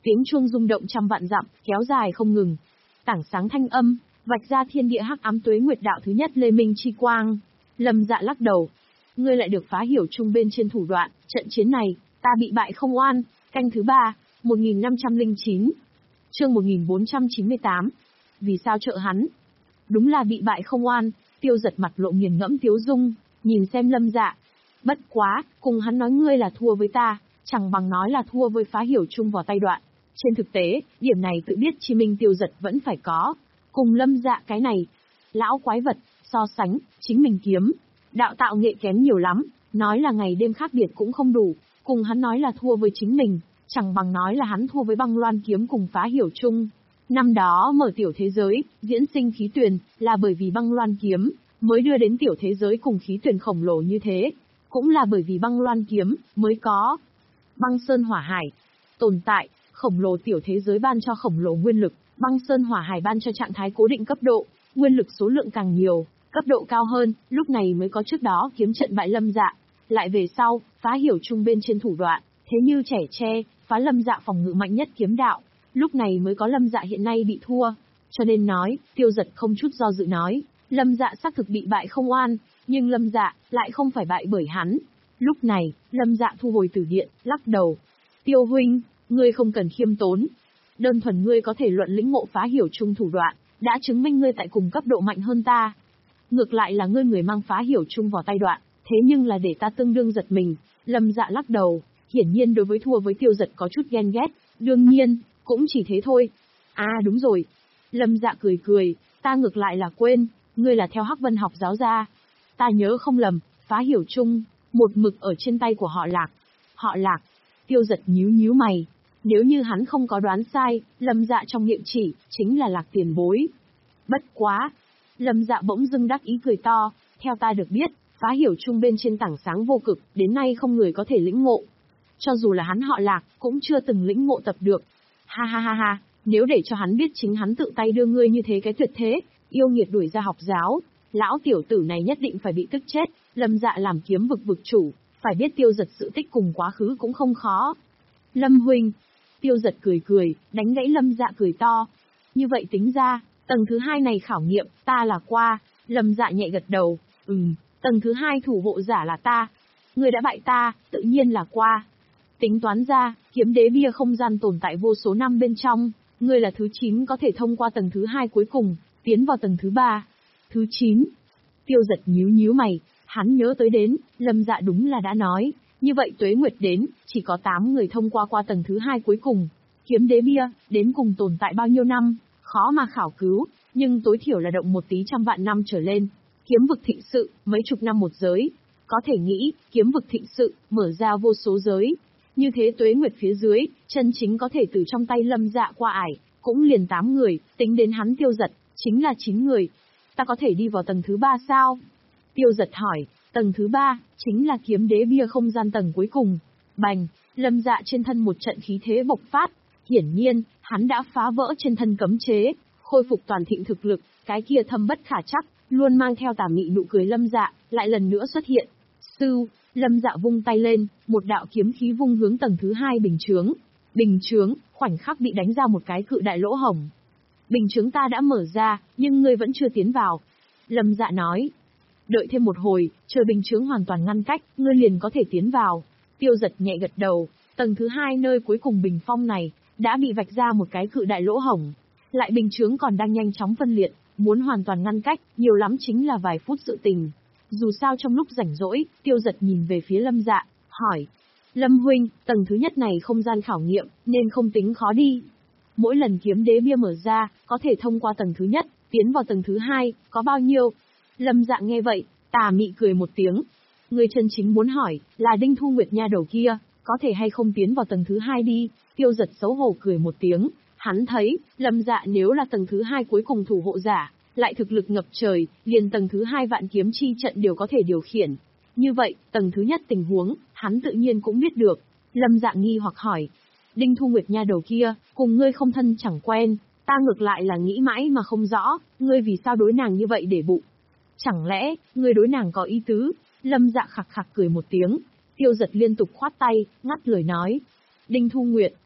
Tiếng chuông rung động trăm vạn dặm, kéo dài không ngừng. Tảng sáng thanh âm, vạch ra thiên địa hắc ám tuế nguyệt đạo thứ nhất lê minh chi quang. Lâm Dạ lắc đầu. Ngươi lại được phá hiểu chung bên trên thủ đoạn, trận chiến này, ta bị bại không oan. Canh thứ ba, một nghìn năm trăm lẻ chín. Chương một nghìn bốn trăm chín mươi tám. Vì sao trợ hắn? Đúng là bị bại không oan. Tiêu Giật mặt lộ nghiền ngẫm tiếu dung, nhìn xem Lâm Dạ. Bất quá, cùng hắn nói ngươi là thua với ta, chẳng bằng nói là thua với phá hiểu chung vào tay đoạn. Trên thực tế, điểm này tự biết chi minh Tiêu Giật vẫn phải có. Cùng Lâm Dạ cái này, lão quái vật, so sánh, chính mình kiếm. Đạo tạo nghệ kém nhiều lắm, nói là ngày đêm khác biệt cũng không đủ. Cùng hắn nói là thua với chính mình, chẳng bằng nói là hắn thua với băng loan kiếm cùng phá hiểu chung. Năm đó mở tiểu thế giới, diễn sinh khí tuyền, là bởi vì băng loan kiếm, mới đưa đến tiểu thế giới cùng khí tuyền khổng lồ như thế. Cũng là bởi vì băng loan kiếm, mới có băng sơn hỏa hải tồn tại, khổng lồ tiểu thế giới ban cho khổng lồ nguyên lực, băng sơn hỏa hải ban cho trạng thái cố định cấp độ, nguyên lực số lượng càng nhiều, cấp độ cao hơn, lúc này mới có trước đó kiếm trận bại Lâm Dạ. Lại về sau, phá hiểu chung bên trên thủ đoạn, thế như trẻ tre, phá Lâm Dạ phòng ngự mạnh nhất kiếm đạo, lúc này mới có Lâm Dạ hiện nay bị thua. Cho nên nói, Tiêu Giật không chút do dự nói, Lâm Dạ xác thực bị bại không oan, nhưng Lâm Dạ lại không phải bại bởi hắn. Lúc này, Lâm Dạ thu hồi tử điện, lắc đầu. Tiêu huynh, ngươi không cần khiêm tốn. Đơn thuần ngươi có thể luận lĩnh ngộ phá hiểu chung thủ đoạn, đã chứng minh ngươi tại cùng cấp độ mạnh hơn ta. Ngược lại là ngươi người mang phá hiểu chung vào tay đoạn, thế nhưng là để ta tương đương giật mình. Lâm Dạ lắc đầu, hiển nhiên đối với thua với Tiêu Giật có chút ghen ghét, đương nhiên, cũng chỉ thế thôi. À đúng rồi. Lâm Dạ cười cười, ta ngược lại là quên, ngươi là theo Hắc Vân học giáo ra. Ta nhớ không lầm, phá hiểu chung, một mực ở trên tay của họ Lạc. Họ Lạc? Tiêu Giật nhíu nhíu mày. Nếu như hắn không có đoán sai, Lâm Dạ trong miệng chỉ, chính là Lạc tiền bối. Bất quá. Lâm Dạ bỗng dưng đắc ý cười to, theo ta được biết, phá hiểu chung bên trên tảng sáng vô cực, đến nay không người có thể lĩnh ngộ. Cho dù là hắn họ Lạc, cũng chưa từng lĩnh ngộ tập được. Ha ha ha ha, nếu để cho hắn biết chính hắn tự tay đưa ngươi như thế cái tuyệt thế, yêu nghiệt đuổi ra học giáo, lão tiểu tử này nhất định phải bị tức chết. Lâm Dạ làm kiếm vực vực chủ, phải biết Tiêu Giật sự tích cùng quá khứ cũng không khó. Lâm huynh. Tiêu Giật cười cười, đánh gãy Lâm Dạ cười to. Như vậy tính ra, tầng thứ hai này khảo nghiệm, ta là qua. Lâm Dạ nhẹ gật đầu, ừm, tầng thứ hai thủ hộ giả là ta. Ngươi đã bại ta, tự nhiên là qua. Tính toán ra, kiếm đế bia không gian tồn tại vô số năm bên trong, ngươi là thứ chín có thể thông qua tầng thứ hai cuối cùng, tiến vào tầng thứ ba. Thứ chín. Tiêu Giật nhíu nhíu mày, hắn nhớ tới đến, Lâm Dạ đúng là đã nói, như vậy tuế nguyệt đến, chỉ có tám người thông qua qua tầng thứ hai cuối cùng. Kiếm đế bia, đến cùng tồn tại bao nhiêu năm, khó mà khảo cứu, nhưng tối thiểu là động một tí trăm vạn năm trở lên. Kiếm vực thịnh sự, mấy chục năm một giới. Có thể nghĩ, kiếm vực thịnh sự, mở ra vô số giới. Như thế tuế nguyệt phía dưới, chân chính có thể từ trong tay Lâm Dạ qua ải, cũng liền tám người, tính đến hắn Tiêu Giật, chính là chín người. Ta có thể đi vào tầng thứ ba sao? Tiêu Giật hỏi, tầng thứ ba, chính là kiếm đế bia không gian tầng cuối cùng. Bành, Lâm Dạ trên thân một trận khí thế bộc phát, hiển nhiên, hắn đã phá vỡ trên thân cấm chế, khôi phục toàn thịnh thực lực, cái kia thâm bất khả trắc, luôn mang theo tà mị nụ cười Lâm Dạ, lại lần nữa xuất hiện. Sư, Lâm Dạ vung tay lên, một đạo kiếm khí vung hướng tầng thứ hai bình chướng. Bình chướng, khoảnh khắc bị đánh ra một cái cự đại lỗ hổng. Bình chướng ta đã mở ra, nhưng ngươi vẫn chưa tiến vào. Lâm Dạ nói. Đợi thêm một hồi, chờ bình chướng hoàn toàn ngăn cách, ngươi liền có thể tiến vào. Tiêu Giật nhẹ gật đầu, tầng thứ hai nơi cuối cùng bình phong này, đã bị vạch ra một cái cự đại lỗ hổng. Lại bình chướng còn đang nhanh chóng phân liệt, muốn hoàn toàn ngăn cách, nhiều lắm chính là vài phút sự tình. Dù sao trong lúc rảnh rỗi, Tiêu Giật nhìn về phía Lâm Dạ, hỏi. Lâm huynh, tầng thứ nhất này không gian khảo nghiệm, nên không tính khó đi. Mỗi lần kiếm đế bia mở ra, có thể thông qua tầng thứ nhất, tiến vào tầng thứ hai, có bao nhiêu? Lâm Dạ nghe vậy, tà mị cười một tiếng. Người chân chính muốn hỏi, là Đinh Thu Nguyệt nha đầu kia, có thể hay không tiến vào tầng thứ hai đi? Tiêu Giật xấu hổ cười một tiếng, hắn thấy, Lâm Dạ nếu là tầng thứ hai cuối cùng thủ hộ giả, lại thực lực ngập trời, liền tầng thứ hai vạn kiếm chi trận đều có thể điều khiển. Như vậy, tầng thứ nhất tình huống, hắn tự nhiên cũng biết được. Lâm Dạ nghi hoặc hỏi, Đinh Thu Nguyệt nha đầu kia, cùng ngươi không thân chẳng quen, ta ngược lại là nghĩ mãi mà không rõ, ngươi vì sao đối nàng như vậy để bụng. Chẳng lẽ, ngươi đối nàng có ý tứ? Lâm Dạ khặc khặc cười một tiếng. Tiêu Giật liên tục khoát tay, ngắt lời nói. Đinh Thu Nguyệt,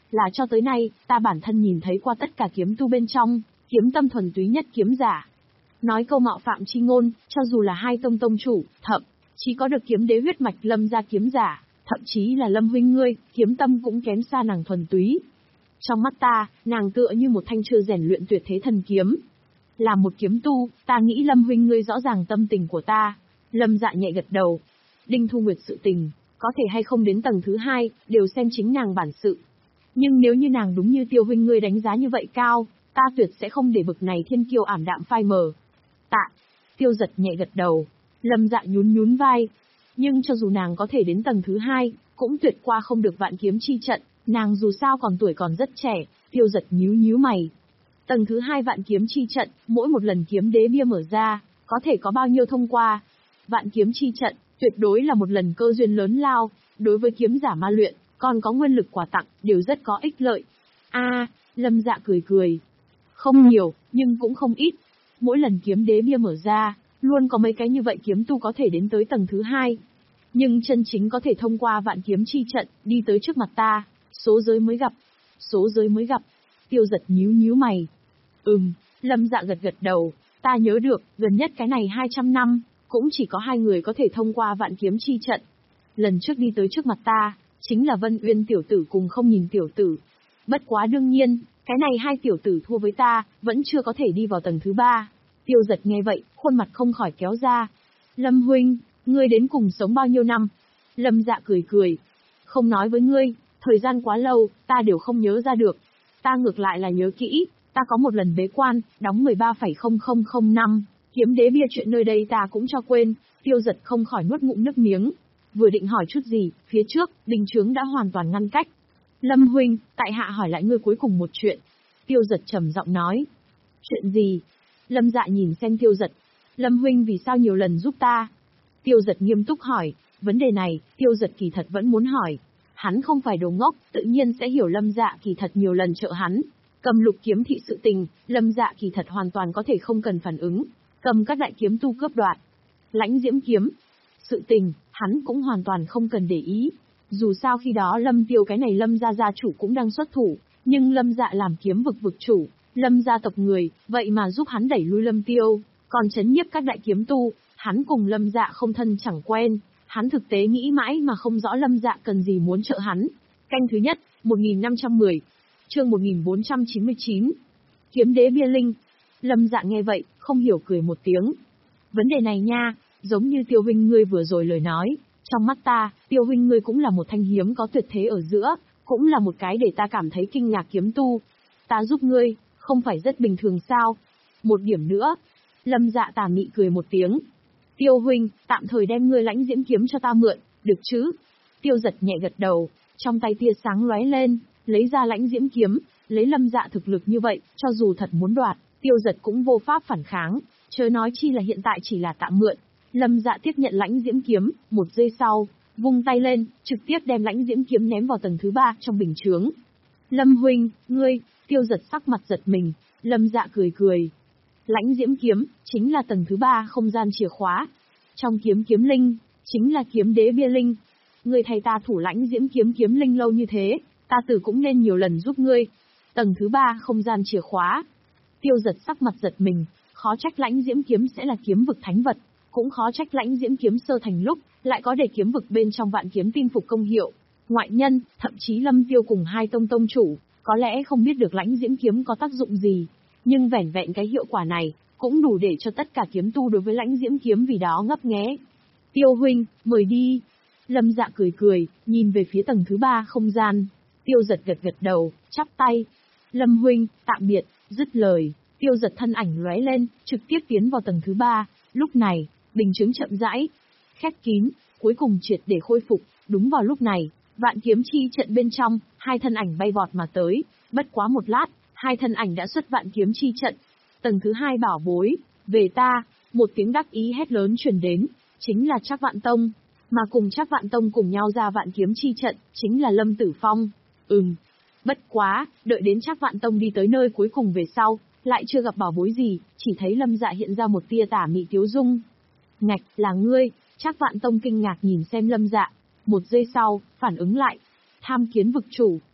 là cho tới nay, ta bản thân nhìn thấy qua tất cả kiếm tu bên trong, kiếm tâm thuần túy nhất kiếm giả. Nói câu mạo phạm chi ngôn, cho dù là hai tông tông chủ, thậm chí có được kiếm đế huyết mạch Lâm gia kiếm giả, thậm chí là Lâm huynh ngươi, kiếm tâm cũng kém xa nàng thuần túy. Trong mắt ta, nàng tựa như một thanh chưa rèn luyện tuyệt thế thần kiếm. Là một kiếm tu, ta nghĩ Lâm huynh ngươi rõ ràng tâm tình của ta. Lâm Dạ nhẹ gật đầu. Đinh Thu Nguyệt sự tình, có thể hay không đến tầng thứ hai, đều xem chính nàng bản sự. Nhưng nếu như nàng đúng như Tiêu huynh ngươi đánh giá như vậy cao, ta tuyệt sẽ không để bực này thiên kiêu ảm đạm phai mờ. Tạ. Tiêu Giật nhẹ gật đầu. Lâm Dạ nhún nhún vai. Nhưng cho dù nàng có thể đến tầng thứ hai, cũng tuyệt qua không được vạn kiếm chi trận, nàng dù sao còn tuổi còn rất trẻ. Tiêu Giật nhíu nhíu mày. Tầng thứ hai vạn kiếm chi trận, mỗi một lần kiếm đế bia mở ra, có thể có bao nhiêu thông qua. Vạn kiếm chi trận, tuyệt đối là một lần cơ duyên lớn lao, đối với kiếm giả ma luyện, còn có nguyên lực quà tặng, đều rất có ích lợi. A, Lâm Dạ cười cười. Không nhiều, nhưng cũng không ít. Mỗi lần kiếm đế bia mở ra, luôn có mấy cái như vậy kiếm tu có thể đến tới tầng thứ hai. Nhưng chân chính có thể thông qua vạn kiếm chi trận, đi tới trước mặt ta, số giới mới gặp. Số giới mới gặp. Tiêu Giật nhíu nhíu mày. Ừm, Lâm Dạ gật gật đầu, ta nhớ được, gần nhất cái này hai trăm năm, cũng chỉ có hai người có thể thông qua vạn kiếm chi trận. Lần trước đi tới trước mặt ta, chính là Vân Uyên tiểu tử cùng Không Nhìn tiểu tử. Bất quá đương nhiên, cái này hai tiểu tử thua với ta, vẫn chưa có thể đi vào tầng thứ ba. Tiêu Giật nghe vậy, khuôn mặt không khỏi kéo ra. Lâm huynh, ngươi đến cùng sống bao nhiêu năm? Lâm Dạ cười cười. Không nói với ngươi, thời gian quá lâu, ta đều không nhớ ra được. Ta ngược lại là nhớ kỹ, ta có một lần bế quan, đóng mười ba phẩy không không không năm, kiếm đế bia chuyện nơi đây ta cũng cho quên. Tiêu Giật không khỏi nuốt ngụm nước miếng. Vừa định hỏi chút gì, phía trước, Đình Chướng đã hoàn toàn ngăn cách. Lâm huynh, tại hạ hỏi lại ngươi cuối cùng một chuyện. Tiêu Giật trầm giọng nói. Chuyện gì? Lâm Dạ nhìn xem Tiêu Giật. Lâm huynh vì sao nhiều lần giúp ta? Tiêu Giật nghiêm túc hỏi. Vấn đề này, Tiêu Giật kỳ thật vẫn muốn hỏi. Hắn không phải đồ ngốc, tự nhiên sẽ hiểu Lâm Dạ kỳ thật nhiều lần trợ hắn. Cầm lục kiếm thị sự tình, Lâm Dạ kỳ thật hoàn toàn có thể không cần phản ứng. Cầm các đại kiếm tu cướp đoạt. Lãnh diễm kiếm. Sự tình, hắn cũng hoàn toàn không cần để ý. Dù sao khi đó Lâm Tiêu cái này Lâm gia gia chủ cũng đang xuất thủ, nhưng Lâm Dạ làm kiếm vực vực chủ, Lâm gia tộc người, vậy mà giúp hắn đẩy lui Lâm Tiêu, còn chấn nhiếp các đại kiếm tu, hắn cùng Lâm Dạ không thân chẳng quen, hắn thực tế nghĩ mãi mà không rõ Lâm Dạ cần gì muốn trợ hắn. Canh thứ nhất, một nghìn năm trăm mười, chương một nghìn bốn trăm chín mươi chín. Kiếm đế bia linh. Lâm Dạ nghe vậy, không hiểu cười một tiếng. Vấn đề này nha, giống như Tiêu huynh ngươi vừa rồi lời nói, trong mắt ta, Tiêu huynh ngươi cũng là một thanh hiếm có tuyệt thế ở giữa, cũng là một cái để ta cảm thấy kinh ngạc kiếm tu. Ta giúp ngươi, không phải rất bình thường sao? Một điểm nữa. Lâm Dạ tà mị cười một tiếng. Tiêu huynh, tạm thời đem ngươi lãnh diễm kiếm cho ta mượn, được chứ? Tiêu Giật nhẹ gật đầu, trong tay tia sáng lóe lên, lấy ra lãnh diễm kiếm, lấy Lâm Dạ thực lực như vậy, cho dù thật muốn đoạt, Tiêu Giật cũng vô pháp phản kháng, chớ nói chi là hiện tại chỉ là tạm mượn. Lâm Dạ tiếp nhận lãnh diễm kiếm, một giây sau, vung tay lên, trực tiếp đem lãnh diễm kiếm ném vào tầng thứ ba trong bình chướng. Lâm huynh, ngươi, Tiêu Giật sắc mặt giật mình, Lâm Dạ cười cười. Lãnh diễm kiếm, chính là tầng thứ ba không gian chìa khóa. Trong kiếm kiếm linh, chính là kiếm đế bia linh. Ngươi thay ta thủ lãnh diễm kiếm kiếm linh lâu như thế, ta tử cũng nên nhiều lần giúp ngươi. Tầng thứ ba không gian chìa khóa. Tiêu Giật sắc mặt giật mình, khó trách lãnh diễm kiếm sẽ là kiếm vực thánh vật. Cũng khó trách lãnh diễm kiếm sơ thành lúc, lại có để kiếm vực bên trong vạn kiếm tin phục công hiệu. Ngoại nhân, thậm chí Lâm Tiêu cùng hai tông tông chủ, có lẽ không biết được lãnh diễm kiếm có tác dụng gì. Nhưng vẻn vẹn cái hiệu quả này, cũng đủ để cho tất cả kiếm tu đối với lãnh diễm kiếm vì đó ngấp nghé. Tiêu huynh, mời đi. Lâm Dạ cười cười, nhìn về phía tầng thứ ba không gian. Tiêu Giật gật gật đầu, chắp tay. Lâm huynh, tạm biệt, dứt lời. Tiêu Giật thân ảnh lóe lên, trực tiếp tiến vào tầng thứ ba. Lúc này, bình chứng chậm rãi, khép kín, cuối cùng triệt để khôi phục. Đúng vào lúc này, vạn kiếm chi trận bên trong, hai thân ảnh bay vọt mà tới. Bất quá một lát, hai thân ảnh đã xuất vạn kiếm chi trận. Tầng thứ hai bảo bối, về ta, một tiếng đắc ý hét lớn truyền đến, chính là Trác Vạn Tông. Mà cùng Trác Vạn Tông cùng nhau ra vạn kiếm chi trận, chính là Lâm Tử Phong. Ừm, bất quá, đợi đến Trác Vạn Tông đi tới nơi cuối cùng về sau, lại chưa gặp bảo bối gì, chỉ thấy Lâm Dạ hiện ra một tia tà mị tiếu dung. Ngạch, là ngươi. Trác Vạn Tông kinh ngạc nhìn xem Lâm Dạ, một giây sau, phản ứng lại. Tham kiến vực chủ.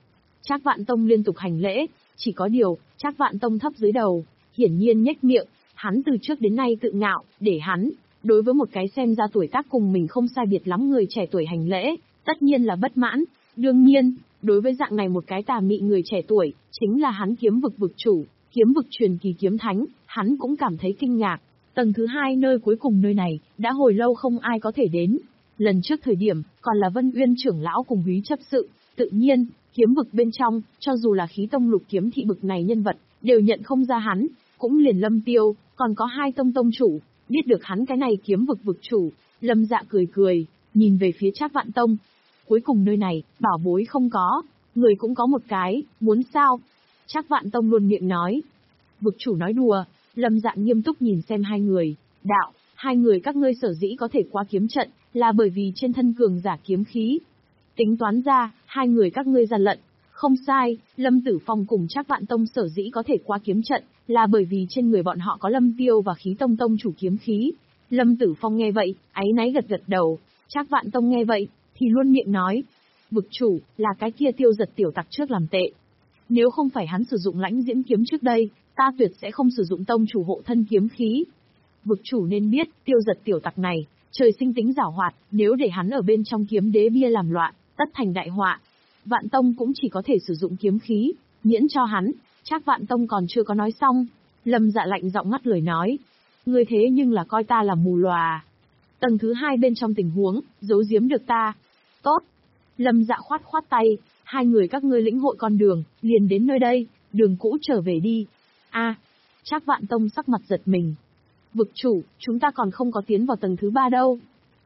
Trác Vạn Tông liên tục hành lễ, chỉ có điều, Trác Vạn Tông thấp dưới đầu, hiển nhiên nhếch miệng, hắn từ trước đến nay tự ngạo, để hắn, đối với một cái xem ra tuổi tác cùng mình không sai biệt lắm người trẻ tuổi hành lễ, tất nhiên là bất mãn. Đương nhiên, đối với dạng này một cái tà mị người trẻ tuổi, chính là hắn kiếm vực vực chủ, kiếm vực truyền kỳ kiếm thánh, hắn cũng cảm thấy kinh ngạc. Tầng thứ hai nơi cuối cùng nơi này, đã hồi lâu không ai có thể đến. Lần trước thời điểm, còn là Vân Uyên trưởng lão cùng Húy chấp sự, tự nhiên, kiếm vực bên trong, cho dù là khí tông lục kiếm thị bực này nhân vật, đều nhận không ra hắn, cũng liền Lâm Tiêu, còn có hai tông tông chủ, biết được hắn cái này kiếm vực vực chủ, Lâm Dạ cười cười, nhìn về phía Trác Vạn Tông. Cuối cùng nơi này, bảo bối không có, người cũng có một cái, muốn sao? Trác Vạn Tông luôn miệng nói. Vực chủ nói đùa, Lâm Dạ nghiêm túc nhìn xem hai người, đạo, hai người các ngươi sở dĩ có thể qua kiếm trận, là bởi vì trên thân cường giả kiếm khí. Tính toán ra, hai người các ngươi gian lận. Không sai, Lâm Tử Phong cùng Trác Vạn Tông sở dĩ có thể qua kiếm trận, là bởi vì trên người bọn họ có Lâm Tiêu và khí tông tông chủ kiếm khí. Lâm Tử Phong nghe vậy, áy náy gật gật đầu, Trác Vạn Tông nghe vậy, thì luôn miệng nói, vực chủ, là cái kia Tiêu Giật tiểu tặc trước làm tệ. Nếu không phải hắn sử dụng lãnh diễm kiếm trước đây, ta tuyệt sẽ không sử dụng tông chủ hộ thân kiếm khí. Vực chủ nên biết, Tiêu Giật tiểu tặc này, trời sinh tính giảo hoạt, nếu để hắn ở bên trong kiếm đế bia làm loạn, tất thành đại họa. Vạn Tông cũng chỉ có thể sử dụng kiếm khí, miễn cho hắn. Trác Vạn Tông còn chưa có nói xong, Lâm Dạ lạnh giọng ngắt lời nói, ngươi thế nhưng là coi ta là mù lòa. Tầng thứ hai bên trong tình huống, giấu giếm được ta. Tốt. Lâm Dạ khoát khoát tay, hai người các ngươi lĩnh hội con đường, liền đến nơi đây, đường cũ trở về đi. A, Trác Vạn Tông sắc mặt giật mình. Vực chủ, chúng ta còn không có tiến vào tầng thứ ba đâu.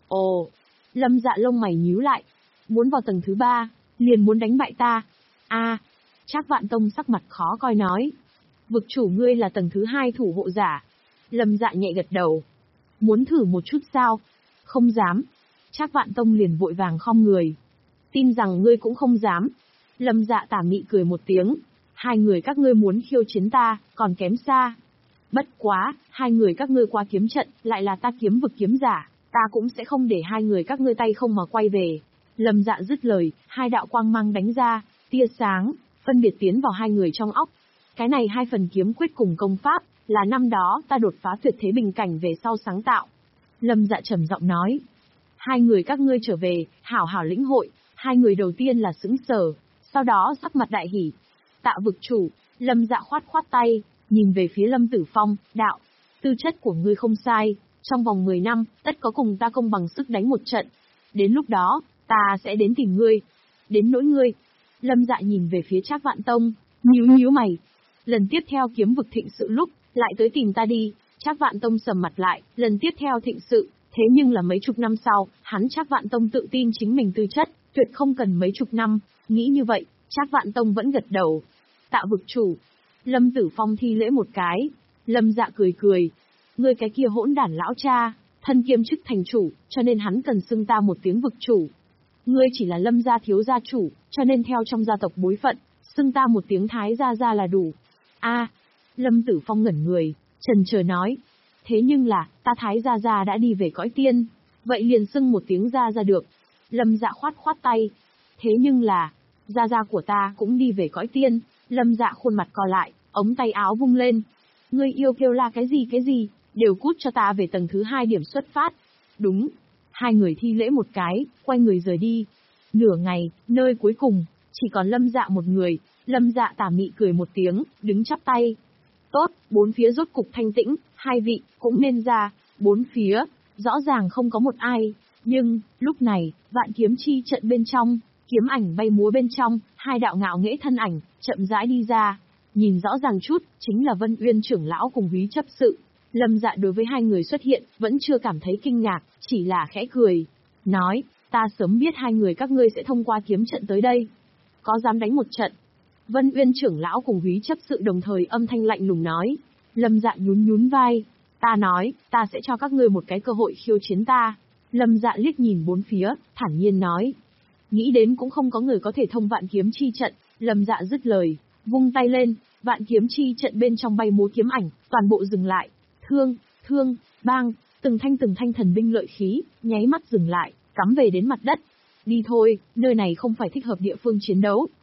Ồ, Lâm Dạ lông mày nhíu lại, muốn vào tầng thứ ba, liền muốn đánh bại ta. A, Trác Vạn Tông sắc mặt khó coi nói. Vực chủ ngươi là tầng thứ hai thủ hộ giả. Lâm Dạ nhẹ gật đầu. Muốn thử một chút sao? Không dám. Trác Vạn Tông liền vội vàng khom người. Tin rằng ngươi cũng không dám. Lâm Dạ tà mị cười một tiếng. Hai người các ngươi muốn khiêu chiến ta, còn kém xa. Bất quá, hai người các ngươi qua kiếm trận, lại là ta kiếm vực kiếm giả, ta cũng sẽ không để hai người các ngươi tay không mà quay về. Lâm Dạ dứt lời, hai đạo quang mang đánh ra, tia sáng, phân biệt tiến vào hai người trong óc. Cái này hai phần kiếm quyết cùng công pháp, là năm đó ta đột phá tuyệt thế bình cảnh về sau sáng tạo. Lâm Dạ trầm giọng nói. Hai người các ngươi trở về, hảo hảo lĩnh hội. Hai người đầu tiên là sững sờ, sau đó sắc mặt đại hỉ. Tạ vực chủ, Lâm Dạ khoát khoát tay, nhìn về phía Lâm Tử Phong, đạo. Tư chất của ngươi không sai, trong vòng mười năm, tất có cùng ta công bằng sức đánh một trận. Đến lúc đó, ta sẽ đến tìm ngươi. Đến nỗi ngươi. Lâm Dạ nhìn về phía Trác Vạn Tông, nhíu nhíu mày. Lần tiếp theo kiếm vực thịnh sự lúc, lại tới tìm ta đi. Trác Vạn Tông sầm mặt lại, lần tiếp theo thịnh sự, thế nhưng là mấy chục năm sau, hắn Trác Vạn Tông tự tin chính mình tư chất, tuyệt không cần mấy chục năm. Nghĩ như vậy, Trác Vạn Tông vẫn gật đầu. Tạ vực chủ. Lâm Tử Phong thi lễ một cái. Lâm Dạ cười cười. Ngươi cái kia hỗn đản lão cha, thân kiêm chức thành chủ, cho nên hắn cần xưng ta một tiếng vực chủ. Ngươi chỉ là Lâm gia thiếu gia chủ, cho nên theo trong gia tộc bối phận, xưng ta một tiếng thái gia gia là đủ. A, Lâm Tử Phong ngẩn người, chần chờ nói. Thế nhưng là, ta thái gia gia đã đi về cõi tiên, vậy liền xưng một tiếng gia gia được. Lâm Dạ khoát khoát tay. Thế nhưng là, gia gia của ta cũng đi về cõi tiên. Lâm Dạ khuôn mặt co lại, ống tay áo vung lên. Ngươi yêu kêu la cái gì cái gì, đều cút cho ta về tầng thứ hai điểm xuất phát. Đúng. Hai người thi lễ một cái, quay người rời đi. Nửa ngày, nơi cuối cùng, chỉ còn Lâm Dạ một người. Lâm Dạ tà mị cười một tiếng, đứng chắp tay. Tốt, bốn phía rốt cục thanh tĩnh, hai vị, cũng nên ra. Bốn phía, rõ ràng không có một ai. Nhưng, lúc này, vạn kiếm chi trận bên trong, kiếm ảnh bay múa bên trong, hai đạo ngạo nghễ thân ảnh, chậm rãi đi ra. Nhìn rõ ràng chút, chính là Vân Uyên trưởng lão cùng Húy chấp sự. Lâm Dạ đối với hai người xuất hiện, vẫn chưa cảm thấy kinh ngạc, chỉ là khẽ cười. Nói, ta sớm biết hai người các ngươi sẽ thông qua kiếm trận tới đây. Có dám đánh một trận? Vân Uyên trưởng lão cùng Húy chấp sự đồng thời âm thanh lạnh lùng nói. Lâm Dạ nhún nhún vai. Ta nói, ta sẽ cho các ngươi một cái cơ hội khiêu chiến ta. Lâm Dạ liếc nhìn bốn phía, thản nhiên nói. Nghĩ đến cũng không có người có thể thông vạn kiếm chi trận. Lâm Dạ dứt lời, vung tay lên, vạn kiếm chi trận bên trong bay múa kiếm ảnh, toàn bộ dừng lại. Thương, thương, bang, từng thanh từng thanh thần binh lợi khí, nháy mắt dừng lại, cắm về đến mặt đất. Đi thôi, nơi này không phải thích hợp địa phương chiến đấu.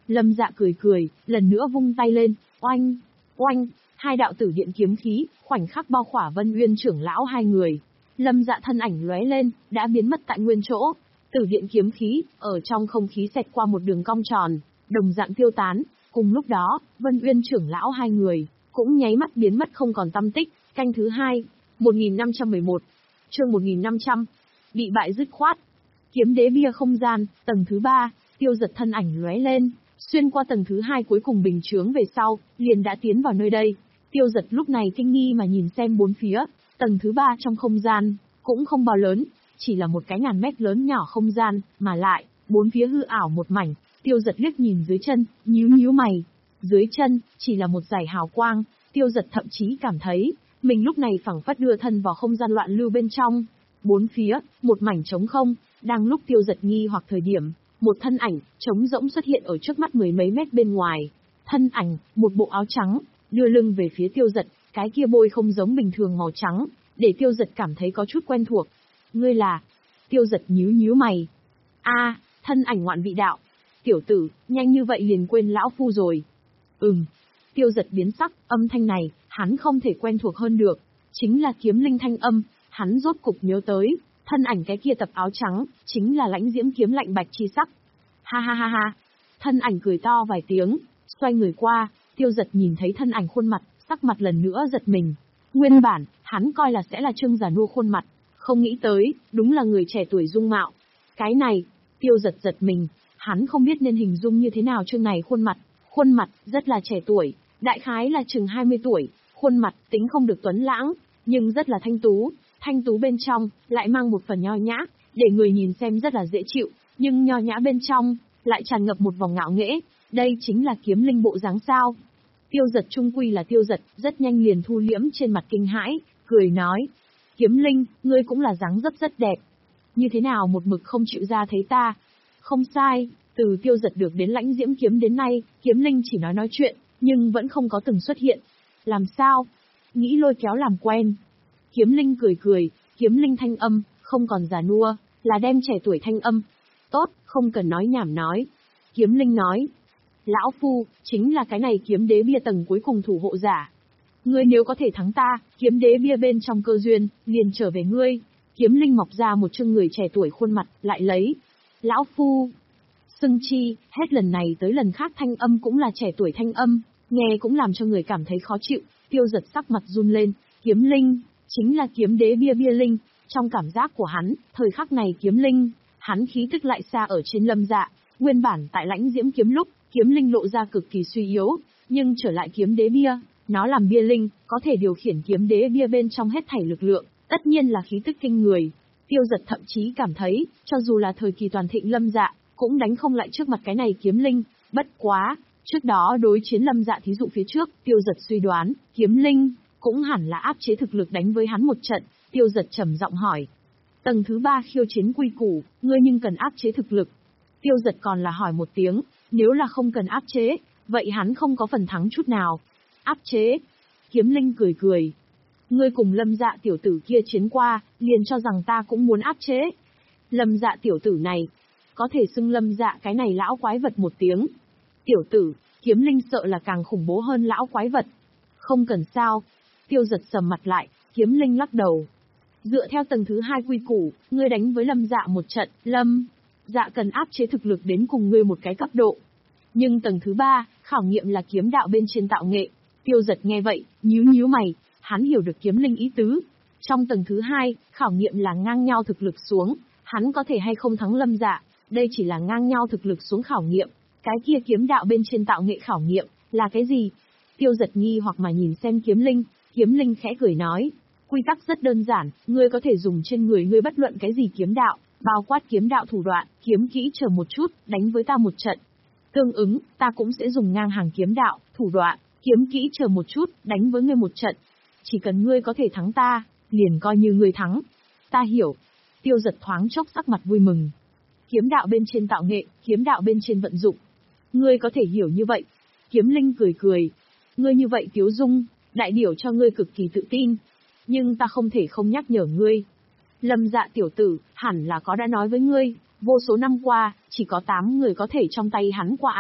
Lâm Dạ cười cười, lần nữa vung tay lên, oanh, oanh, hai đạo tử điện kiếm khí, khoảnh khắc bao khỏa Vân Uyên trưởng lão hai người. Lâm Dạ thân ảnh lóe lên, đã biến mất tại nguyên chỗ. Tử điện kiếm khí, ở trong không khí xẹt qua một đường cong tròn, đồng dạng tiêu tán. Cùng lúc đó, Vân Uyên trưởng lão hai người, cũng nháy mắt biến mất không còn tăm tích. Canh thứ hai, một nghìn năm trăm mười một, chương một nghìn năm trăm, bị bại dứt khoát. Kiếm đế bia không gian, tầng thứ ba, Tiêu Giật thân ảnh lóe lên, xuyên qua tầng thứ hai cuối cùng bình chướng về sau, liền đã tiến vào nơi đây. Tiêu Giật lúc này kinh nghi mà nhìn xem bốn phía, tầng thứ ba trong không gian, cũng không bao lớn, chỉ là một cái ngàn mét lớn nhỏ không gian, mà lại, bốn phía hư ảo một mảnh. Tiêu Giật liếc nhìn dưới chân, nhíu nhíu mày. Dưới chân, chỉ là một dải hào quang, Tiêu Giật thậm chí cảm thấy, mình lúc này phảng phất đưa thân vào không gian loạn lưu bên trong. Bốn phía, một mảnh trống không, đang lúc Tiêu Giật nghi hoặc thời điểm, một thân ảnh, trống rỗng xuất hiện ở trước mắt mười mấy mét bên ngoài. Thân ảnh, một bộ áo trắng, đưa lưng về phía Tiêu Giật, cái kia bôi không giống bình thường màu trắng, để Tiêu Giật cảm thấy có chút quen thuộc. Ngươi là... Tiêu Giật nhíu nhíu mày. A, thân ảnh ngoạn vị đạo. Tiểu tử, nhanh như vậy liền quên lão phu rồi. Ừm. Tiêu Giật biến sắc, âm thanh này, hắn không thể quen thuộc hơn được. Chính là kiếm linh thanh âm, hắn rốt cục nhớ tới. Thân ảnh cái kia tập áo trắng, chính là lãnh diễm kiếm lạnh bạch chi sắc. Ha ha ha ha. Thân ảnh cười to vài tiếng, xoay người qua, Tiêu Giật nhìn thấy thân ảnh khuôn mặt, sắc mặt lần nữa giật mình. Nguyên bản, hắn coi là sẽ là Trương già nua khuôn mặt, không nghĩ tới, đúng là người trẻ tuổi dung mạo. Cái này, Tiêu Giật giật mình, hắn không biết nên hình dung như thế nào Trương này khuôn mặt. Khuôn mặt, rất là trẻ tuổi, đại khái là chừng hai mươi tuổi, khuôn mặt, tính không được tuấn lãng, nhưng rất là thanh tú. Thanh tú bên trong, lại mang một phần nho nhã, để người nhìn xem rất là dễ chịu, nhưng nho nhã bên trong, lại tràn ngập một vòng ngạo nghễ, đây chính là kiếm linh bộ dáng sao. Tiêu Giật trung quy là Tiêu Giật, rất nhanh liền thu liễm trên mặt kinh hãi, cười nói. Kiếm linh, ngươi cũng là dáng dấp rất đẹp. Như thế nào một mực không chịu ra thấy ta? Không sai, từ Tiêu Giật được đến lãnh diễm kiếm đến nay, kiếm linh chỉ nói nói chuyện, nhưng vẫn không có từng xuất hiện. Làm sao? Nghĩ lôi kéo làm quen. Kiếm linh cười cười, kiếm linh thanh âm, không còn già nua, là đem trẻ tuổi thanh âm. Tốt, không cần nói nhảm nói. Kiếm linh nói. Lão phu, chính là cái này kiếm đế bia tầng cuối cùng thủ hộ giả. Ngươi nếu có thể thắng ta, kiếm đế bia bên trong cơ duyên, liền trở về ngươi. Kiếm linh mọc ra một chương người trẻ tuổi khuôn mặt, lại lấy. Lão phu. Xưng chi, hết lần này tới lần khác thanh âm cũng là trẻ tuổi thanh âm, nghe cũng làm cho người cảm thấy khó chịu. Tiêu Giật sắc mặt run lên, kiếm linh, chính là kiếm đế bia bia linh. Trong cảm giác của hắn, thời khắc này kiếm linh, hắn khí tức lại xa ở trên Lâm Dạ. Nguyên bản tại lãnh diễm kiếm lúc, kiếm linh lộ ra cực kỳ suy yếu, nhưng trở lại kiếm đế bia, nó làm bia linh, có thể điều khiển kiếm đế bia bên trong hết thảy lực lượng, tất nhiên là khí tức kinh người. Tiêu Giật thậm chí cảm thấy, cho dù là thời kỳ toàn thịnh Lâm Dạ, cũng đánh không lại trước mặt cái này kiếm linh. Bất quá, trước đó đối chiến Lâm Dạ thí dụ phía trước, Tiêu Giật suy đoán, kiếm linh cũng hẳn là áp chế thực lực đánh với hắn một trận. Tiêu Giật trầm giọng hỏi. Tầng thứ ba khiêu chiến quy củ, ngươi nhưng cần áp chế thực lực. Tiêu Giật còn là hỏi một tiếng, nếu là không cần áp chế, vậy hắn không có phần thắng chút nào. Áp chế? Kiếm linh cười cười. Ngươi cùng Lâm Dạ tiểu tử kia chiến qua, liền cho rằng ta cũng muốn áp chế. Lâm Dạ tiểu tử này, có thể xưng Lâm Dạ cái này lão quái vật một tiếng. Tiểu tử, kiếm linh sợ là càng khủng bố hơn lão quái vật. Không cần sao. Tiêu Giật sầm mặt lại, kiếm linh lắc đầu. Dựa theo tầng thứ hai quy củ, ngươi đánh với Lâm Dạ một trận, Lâm Dạ cần áp chế thực lực đến cùng ngươi một cái cấp độ. Nhưng tầng thứ ba, khảo nghiệm là kiếm đạo bên trên tạo nghệ. Tiêu Giật nghe vậy, nhíu nhíu mày, hắn hiểu được kiếm linh ý tứ. Trong tầng thứ hai, khảo nghiệm là ngang nhau thực lực xuống, hắn có thể hay không thắng Lâm Dạ, đây chỉ là ngang nhau thực lực xuống khảo nghiệm. Cái kia kiếm đạo bên trên tạo nghệ khảo nghiệm, là cái gì? Tiêu Giật nghi hoặc mà nhìn xem kiếm linh, kiếm linh khẽ cười nói. Quy tắc rất đơn giản, ngươi có thể dùng trên người ngươi bất luận cái gì kiếm đạo, bao quát kiếm đạo thủ đoạn, kiếm kỹ chờ một chút, đánh với ta một trận. Tương ứng, ta cũng sẽ dùng ngang hàng kiếm đạo, thủ đoạn, kiếm kỹ chờ một chút, đánh với ngươi một trận. Chỉ cần ngươi có thể thắng ta, liền coi như ngươi thắng. Ta hiểu. Tiêu Giật thoáng chốc sắc mặt vui mừng. Kiếm đạo bên trên tạo nghệ, kiếm đạo bên trên vận dụng. Ngươi có thể hiểu như vậy. Kiếm linh cười cười. Ngươi như vậy Tiếu Dung, đại biểu cho ngươi cực kỳ tự tin. Nhưng ta không thể không nhắc nhở ngươi. Lâm Dạ tiểu tử, hẳn là có đã nói với ngươi, vô số năm qua, chỉ có tám người có thể trong tay hắn qua ải.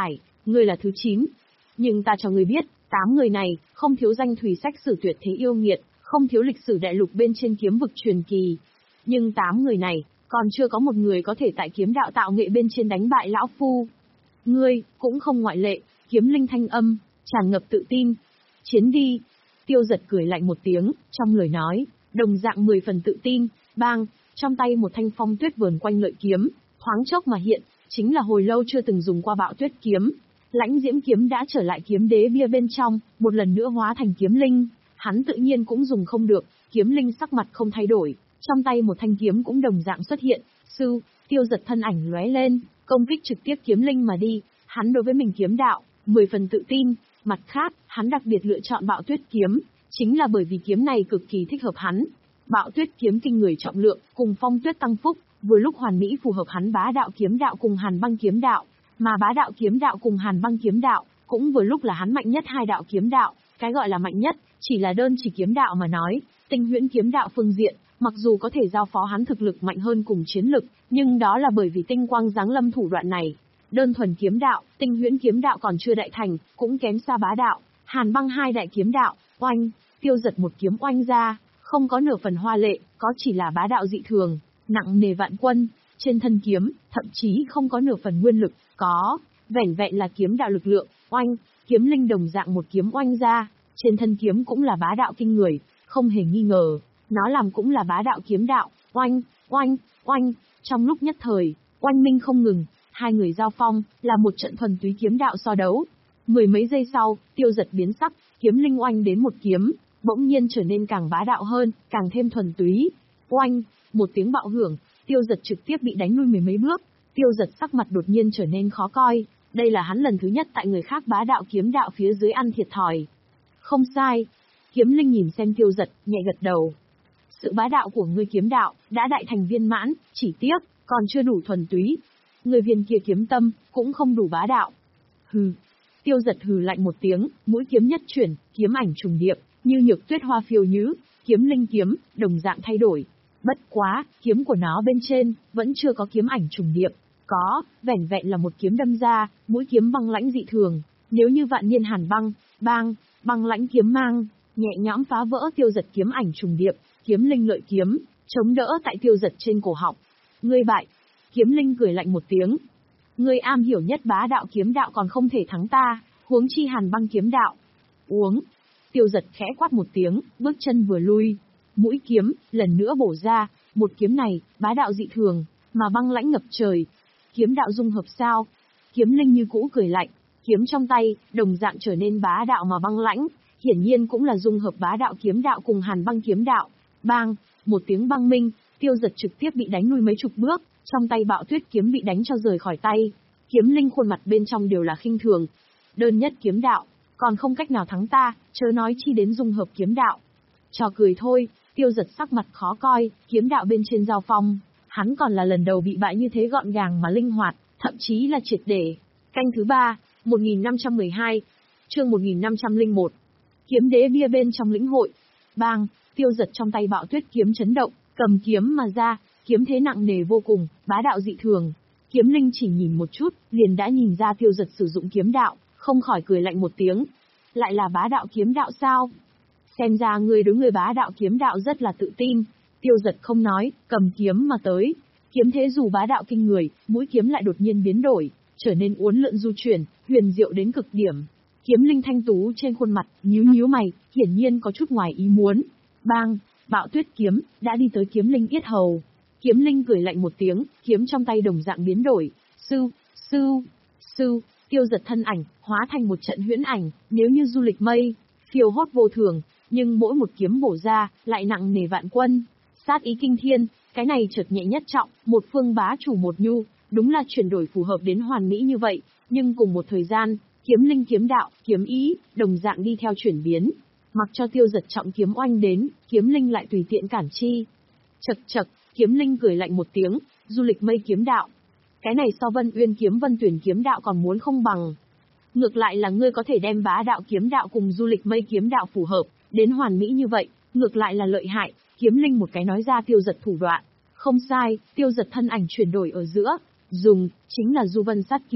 Ngươi là thứ chín. Nhưng ta cho ngươi biết, tám người này, không thiếu danh thùy sách sử tuyệt thế yêu nghiệt, không thiếu lịch sử đại lục bên trên kiếm vực truyền kỳ. Nhưng tám người này, còn chưa có một người có thể tại kiếm đạo tạo nghệ bên trên đánh bại lão phu. Ngươi, cũng không ngoại lệ. Kiếm linh thanh âm, tràn ngập tự tin. Chiến đi. Tiêu Giật cười lạnh một tiếng, trong lời nói, đồng dạng mười phần tự tin. Bang, trong tay một thanh phong tuyết vờn quanh lợi kiếm, thoáng chốc mà hiện, chính là hồi lâu chưa từng dùng qua bạo tuyết kiếm. Lãnh diễm kiếm đã trở lại kiếm đế bia bên trong, một lần nữa hóa thành kiếm linh. Hắn tự nhiên cũng dùng không được, kiếm linh sắc mặt không thay đổi, trong tay một thanh kiếm cũng đồng dạng xuất hiện. Sư, Tiêu Giật thân ảnh lóe lên, công kích trực tiếp kiếm linh mà đi. Hắn đối với mình kiếm đạo, mười phần tự tin. Mặt khác, hắn đặc biệt lựa chọn bạo tuyết kiếm, chính là bởi vì kiếm này cực kỳ thích hợp hắn. Bạo tuyết kiếm kinh người trọng lượng, cùng phong tuyết tăng phúc, vừa lúc hoàn mỹ phù hợp hắn bá đạo kiếm đạo cùng hàn băng kiếm đạo. Mà bá đạo kiếm đạo cùng hàn băng kiếm đạo, cũng vừa lúc là hắn mạnh nhất hai đạo kiếm đạo. Cái gọi là mạnh nhất, chỉ là đơn chỉ kiếm đạo mà nói, tinh huyễn kiếm đạo phương diện, mặc dù có thể giao phó hắn thực lực mạnh hơn cùng chiến lực, nhưng đó là bởi vì tinh quang giáng lâm thủ đoạn này. Đơn thuần kiếm đạo, tinh huyễn kiếm đạo còn chưa đại thành, cũng kém xa bá đạo, hàn băng hai đại kiếm đạo. Oanh, Tiêu Giật một kiếm oanh ra, không có nửa phần hoa lệ, có chỉ là bá đạo dị thường, nặng nề vạn quân. Trên thân kiếm, thậm chí không có nửa phần nguyên lực, có vẻn vẹn là kiếm đạo lực lượng. Oanh, kiếm linh đồng dạng một kiếm oanh ra, trên thân kiếm cũng là bá đạo kinh người, không hề nghi ngờ, nó làm cũng là bá đạo kiếm đạo. Oanh, oanh, oanh, trong lúc nhất thời, oanh minh không ngừng, hai người giao phong, là một trận thuần túy kiếm đạo so đấu. Mười mấy giây sau, Tiêu Giật biến sắc, kiếm linh oanh đến một kiếm, bỗng nhiên trở nên càng bá đạo hơn, càng thêm thuần túy. Oanh, một tiếng bạo hưởng, Tiêu Giật trực tiếp bị đánh lui mười mấy bước. Tiêu Giật sắc mặt đột nhiên trở nên khó coi, đây là hắn lần thứ nhất tại người khác bá đạo kiếm đạo phía dưới ăn thiệt thòi. Không sai. Kiếm linh nhìn xem Tiêu Giật, nhẹ gật đầu. Sự bá đạo của ngươi kiếm đạo, đã đại thành viên mãn, chỉ tiếc, còn chưa đủ thuần túy. Người viên kia kiếm tâm, cũng không đủ bá đạo. Hừ. Tiêu Giật hừ lạnh một tiếng, mũi kiếm nhất chuyển, kiếm ảnh trùng điệp, như nhược tuyết hoa phiêu nhứ, kiếm linh kiếm, đồng dạng thay đổi. Bất quá, kiếm của nó bên trên, vẫn chưa có kiếm ảnh trùng điệp. Có, vẻn vẹn là một kiếm đâm ra, mũi kiếm băng lãnh dị thường. Nếu như vạn niên hàn băng, bang, băng lãnh kiếm mang, nhẹ nhõm phá vỡ Tiêu Giật kiếm ảnh trùng điệp, kiếm linh lợi kiếm, chống đỡ tại Tiêu Giật trên cổ họng. Ngươi bại. Kiếm linh cười lạnh một tiếng. Ngươi am hiểu nhất bá đạo kiếm đạo còn không thể thắng ta, huống chi hàn băng kiếm đạo. Uống. Tiêu Giật khẽ quát một tiếng, bước chân vừa lui. Mũi kiếm, lần nữa bổ ra, một kiếm này, bá đạo dị thường, mà băng lãnh ngập trời. Kiếm đạo dung hợp sao? Kiếm linh như cũ cười lạnh, kiếm trong tay, đồng dạng trở nên bá đạo mà băng lãnh, hiển nhiên cũng là dung hợp bá đạo kiếm đạo cùng hàn băng kiếm đạo. Bang, một tiếng băng minh, Tiêu Giật trực tiếp bị đánh lui mấy chục bước, trong tay bạo tuyết kiếm bị đánh cho rời khỏi tay. Kiếm linh khuôn mặt bên trong đều là khinh thường. Đơn nhất kiếm đạo, còn không cách nào thắng ta, chớ nói chi đến dung hợp kiếm đạo. Trò cười thôi. Tiêu Giật sắc mặt khó coi, kiếm đạo bên trên giao phong, hắn còn là lần đầu bị bại như thế gọn gàng mà linh hoạt, thậm chí là triệt để. Canh thứ ba, một nghìn năm trăm mười hai, chương một nghìn năm trăm lẻ một. Kiếm đế bia bên trong lĩnh hội. Bang, Tiêu Giật trong tay bạo tuyết kiếm chấn động, cầm kiếm mà ra, kiếm thế nặng nề vô cùng, bá đạo dị thường. Kiếm linh chỉ nhìn một chút, liền đã nhìn ra Tiêu Giật sử dụng kiếm đạo, không khỏi cười lạnh một tiếng. Lại là bá đạo kiếm đạo sao? Xem ra ngươi đối người bá đạo kiếm đạo rất là tự tin. Tiêu Giật không nói, cầm kiếm mà tới. Kiếm thế dù bá đạo kinh người, mũi kiếm lại đột nhiên biến đổi, trở nên uốn lượn du chuyển, huyền diệu đến cực điểm. Kiếm linh thanh tú trên khuôn mặt, nhíu nhíu mày, hiển nhiên có chút ngoài ý muốn. Bang, bạo tuyết kiếm, đã đi tới kiếm linh yết hầu. Kiếm linh cười lạnh một tiếng, kiếm trong tay đồng dạng biến đổi. Sư, sư, sư, Tiêu Giật thân ảnh, hóa thành một trận huyễn ảnh, nếu như du lịch mây, phiêu hốt vô thường. Nhưng mỗi một kiếm bổ ra, lại nặng nề vạn quân. Sát ý kinh thiên, cái này chợt nhẹ nhất trọng, một phương bá chủ một nhu, đúng là chuyển đổi phù hợp đến hoàn mỹ như vậy. Nhưng cùng một thời gian, kiếm linh kiếm đạo, kiếm ý, đồng dạng đi theo chuyển biến. Mặc cho Tiêu Giật trọng kiếm oanh đến, kiếm linh lại tùy tiện cản chi. Chật chật, kiếm linh cười lạnh một tiếng, du lịch mây kiếm đạo. Cái này so Vân Uyên kiếm Vân Tuyển kiếm đạo còn muốn không bằng. Ngược lại là ngươi có thể đem bá đạo kiếm đạo cùng du lịch mây kiếm đạo phù hợp đến hoàn mỹ như vậy, ngược lại là lợi hại. Kiếm linh một cái nói ra Tiêu Giật thủ đoạn. Không sai, Tiêu Giật thân ảnh chuyển đổi ở giữa, dùng chính là du vân sát kiếm,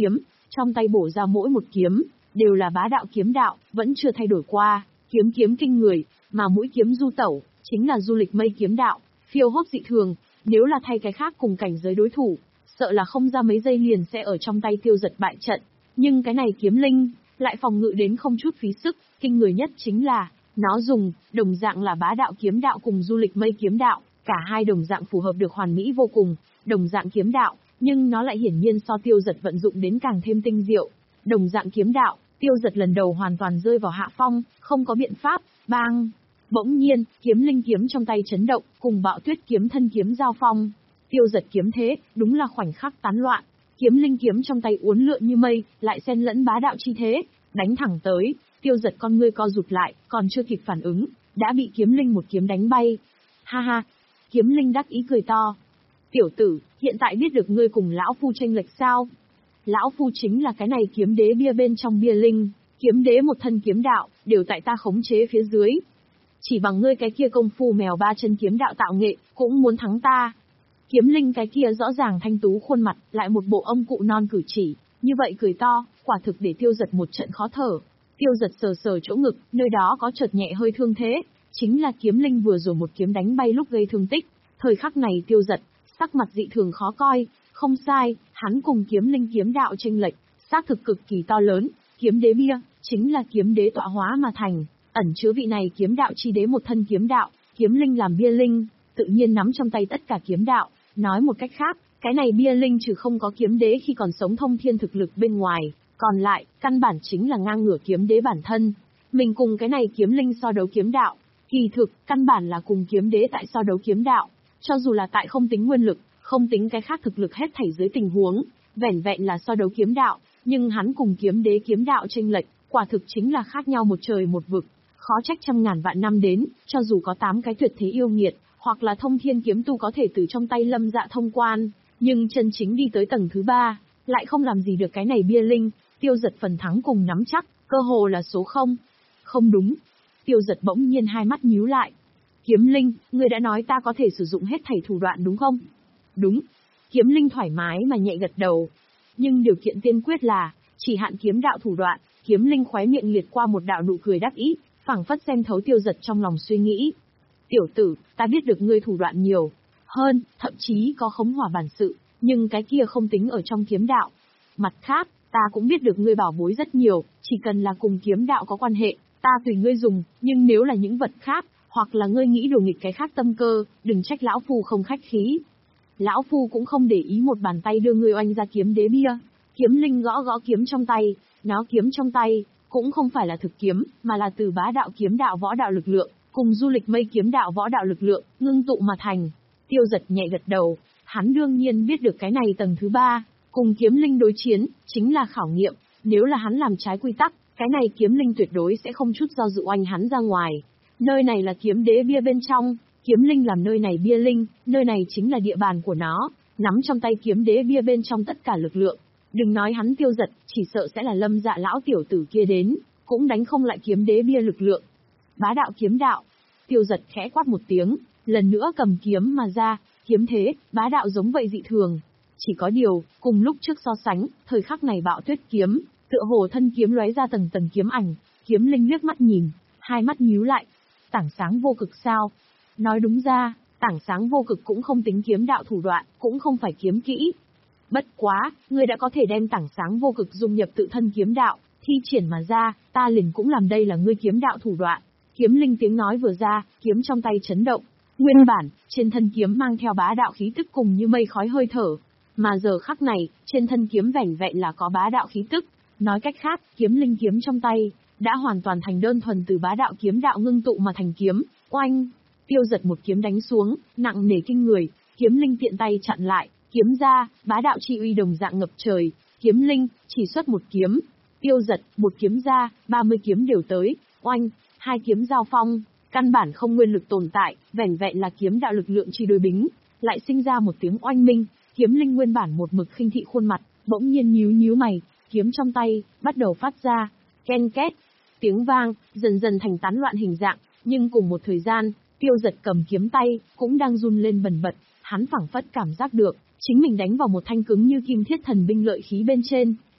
trong tay bổ ra mỗi một kiếm, đều là bá đạo kiếm đạo, vẫn chưa thay đổi qua, kiếm kiếm kinh người, mà mũi kiếm du tẩu, chính là du lịch mây kiếm đạo, phiêu hốt dị thường, nếu là thay cái khác cùng cảnh giới đối thủ, sợ là không ra mấy giây liền sẽ ở trong tay Tiêu Giật bại trận, nhưng cái này kiếm linh, lại phòng ngự đến không chút phí sức, kinh người nhất chính là, nó dùng, đồng dạng là bá đạo kiếm đạo cùng du lịch mây kiếm đạo, cả hai đồng dạng phù hợp được hoàn mỹ vô cùng, đồng dạng kiếm đạo, nhưng nó lại hiển nhiên so Tiêu Giật vận dụng đến càng thêm tinh diệu. Đồng dạng kiếm đạo, Tiêu Giật lần đầu hoàn toàn rơi vào hạ phong, không có biện pháp, bang. Bỗng nhiên, kiếm linh kiếm trong tay chấn động, cùng Bạo Tuyết kiếm thân kiếm giao phong. Tiêu Giật kiếm thế, đúng là khoảnh khắc tán loạn. Kiếm linh kiếm trong tay uốn lượn như mây, lại xen lẫn bá đạo chi thế, đánh thẳng tới. Tiêu Giật con ngươi co rụt lại, còn chưa kịp phản ứng, đã bị kiếm linh một kiếm đánh bay. Ha ha, kiếm linh đắc ý cười to. Tiểu tử, hiện tại biết được ngươi cùng lão phu tranh lệch sao? Lão phu chính là cái này kiếm đế bia bên trong bia linh, kiếm đế một thân kiếm đạo, đều tại ta khống chế phía dưới. Chỉ bằng ngươi cái kia công phu mèo ba chân kiếm đạo tạo nghệ, cũng muốn thắng ta. Kiếm linh cái kia rõ ràng thanh tú khuôn mặt, lại một bộ ông cụ non cử chỉ, như vậy cười to, quả thực để Tiêu Giật một trận khó thở. Tiêu Giật sờ sờ chỗ ngực, nơi đó có chợt nhẹ hơi thương thế, chính là kiếm linh vừa rồi một kiếm đánh bay lúc gây thương tích. Thời khắc này Tiêu Giật, sắc mặt dị thường khó coi, không sai, hắn cùng kiếm linh kiếm đạo chênh lệch, xác thực cực kỳ to lớn, kiếm đế bia, chính là kiếm đế tọa hóa mà thành, ẩn chứa vị này kiếm đạo chi đế một thân kiếm đạo, kiếm linh làm bia linh, tự nhiên nắm trong tay tất cả kiếm đạo, nói một cách khác, cái này bia linh trừ không có kiếm đế khi còn sống thông thiên thực lực bên ngoài, còn lại, căn bản chính là ngang ngửa kiếm đế bản thân. Mình cùng cái này kiếm linh so đấu kiếm đạo, kỳ thực, căn bản là cùng kiếm đế tại so đấu kiếm đạo, cho dù là tại không tính nguyên lực, không tính cái khác thực lực hết thảy dưới tình huống, vẻn vẹn là so đấu kiếm đạo, nhưng hắn cùng kiếm đế kiếm đạo chênh lệch, quả thực chính là khác nhau một trời một vực, khó trách trăm ngàn vạn năm đến, cho dù có tám cái tuyệt thế yêu nghiệt, hoặc là thông thiên kiếm tu có thể từ trong tay Lâm Dạ thông quan, nhưng chân chính đi tới tầng thứ ba, lại không làm gì được cái này bia linh. Tiêu Giật phần thắng cùng nắm chắc, cơ hồ là số không. Không đúng. Tiêu Giật bỗng nhiên hai mắt nhíu lại. Kiếm linh, ngươi đã nói ta có thể sử dụng hết thảy thủ đoạn đúng không? Đúng. Kiếm linh thoải mái mà nhẹ gật đầu. Nhưng điều kiện tiên quyết là, chỉ hạn kiếm đạo thủ đoạn. Kiếm linh khóe miệng liệt qua một đạo nụ cười đắc ý, phảng phất xem thấu Tiêu Giật trong lòng suy nghĩ. Tiểu tử, ta biết được ngươi thủ đoạn nhiều hơn, thậm chí có khống hỏa bản sự, nhưng cái kia không tính ở trong kiếm đạo. Mặt khác, ta cũng biết được ngươi bảo bối rất nhiều, chỉ cần là cùng kiếm đạo có quan hệ, ta tùy ngươi dùng, nhưng nếu là những vật khác, hoặc là ngươi nghĩ đồ nghịch cái khác tâm cơ, đừng trách lão phu không khách khí. Lão phu cũng không để ý một bàn tay đưa ngươi oanh ra kiếm đế bia. Kiếm linh gõ gõ kiếm trong tay, nó kiếm trong tay, cũng không phải là thực kiếm, mà là từ bá đạo kiếm đạo võ đạo lực lượng, cùng du lịch mây kiếm đạo võ đạo lực lượng, ngưng tụ mà thành. Tiêu Giật nhẹ gật đầu, hắn đương nhiên biết được cái này tầng thứ ba, cùng kiếm linh đối chiến, chính là khảo nghiệm, nếu là hắn làm trái quy tắc, cái này kiếm linh tuyệt đối sẽ không chút do dự oanh hắn ra ngoài. Nơi này là kiếm đế bia bên trong, kiếm linh làm nơi này bia linh, nơi này chính là địa bàn của nó, nắm trong tay kiếm đế bia bên trong tất cả lực lượng. Đừng nói hắn Tiêu Giật, chỉ sợ sẽ là Lâm Dạ lão tiểu tử kia đến, cũng đánh không lại kiếm đế bia lực lượng. Bá đạo kiếm đạo. Tiêu Giật khẽ quát một tiếng, lần nữa cầm kiếm mà ra, kiếm thế, bá đạo giống vậy dị thường. Chỉ có điều, cùng lúc trước so sánh, thời khắc này Bạo Tuyết kiếm, tựa hồ thân kiếm lóe ra tầng tầng kiếm ảnh, kiếm linh liếc mắt nhìn, hai mắt nhíu lại. Tảng sáng vô cực sao? Nói đúng ra, tảng sáng vô cực cũng không tính kiếm đạo thủ đoạn, cũng không phải kiếm kỹ. Bất quá, ngươi đã có thể đem tảng sáng vô cực dung nhập tự thân kiếm đạo, thi triển mà ra, ta liền cũng làm đây là ngươi kiếm đạo thủ đoạn. Kiếm linh tiếng nói vừa ra, kiếm trong tay chấn động. Nguyên bản, trên thân kiếm mang theo bá đạo khí tức cùng như mây khói hơi thở. Mà giờ khắc này, trên thân kiếm vẻn vẹn là có bá đạo khí tức. Nói cách khác, kiếm linh kiếm trong tay, đã hoàn toàn thành đơn thuần từ bá đạo kiếm đạo ngưng tụ mà thành kiếm. Oanh! Tiêu Giật một kiếm đánh xuống, nặng nề kinh người, kiếm linh tiện tay chặn lại, kiếm ra, bá đạo chi uy đồng dạng ngập trời. Kiếm linh, chỉ xuất một kiếm. Tiêu Giật, một kiếm ra, ba mươi kiếm đều tới. Oanh! Hai kiếm giao phong, căn bản không nguyên lực tồn tại, vẻn vẹn là kiếm đạo lực lượng chi đối bính, lại sinh ra một tiếng oanh minh. Kiếm linh nguyên bản một mực khinh thị khuôn mặt, bỗng nhiên nhíu nhíu mày, kiếm trong tay bắt đầu phát ra ken két tiếng vang, dần dần thành tán loạn hình dạng, nhưng cùng một thời gian, Tiêu Giật cầm kiếm tay cũng đang run lên bần bật, hắn phảng phất cảm giác được chính mình đánh vào một thanh cứng như kim thiết thần binh lợi khí bên trên.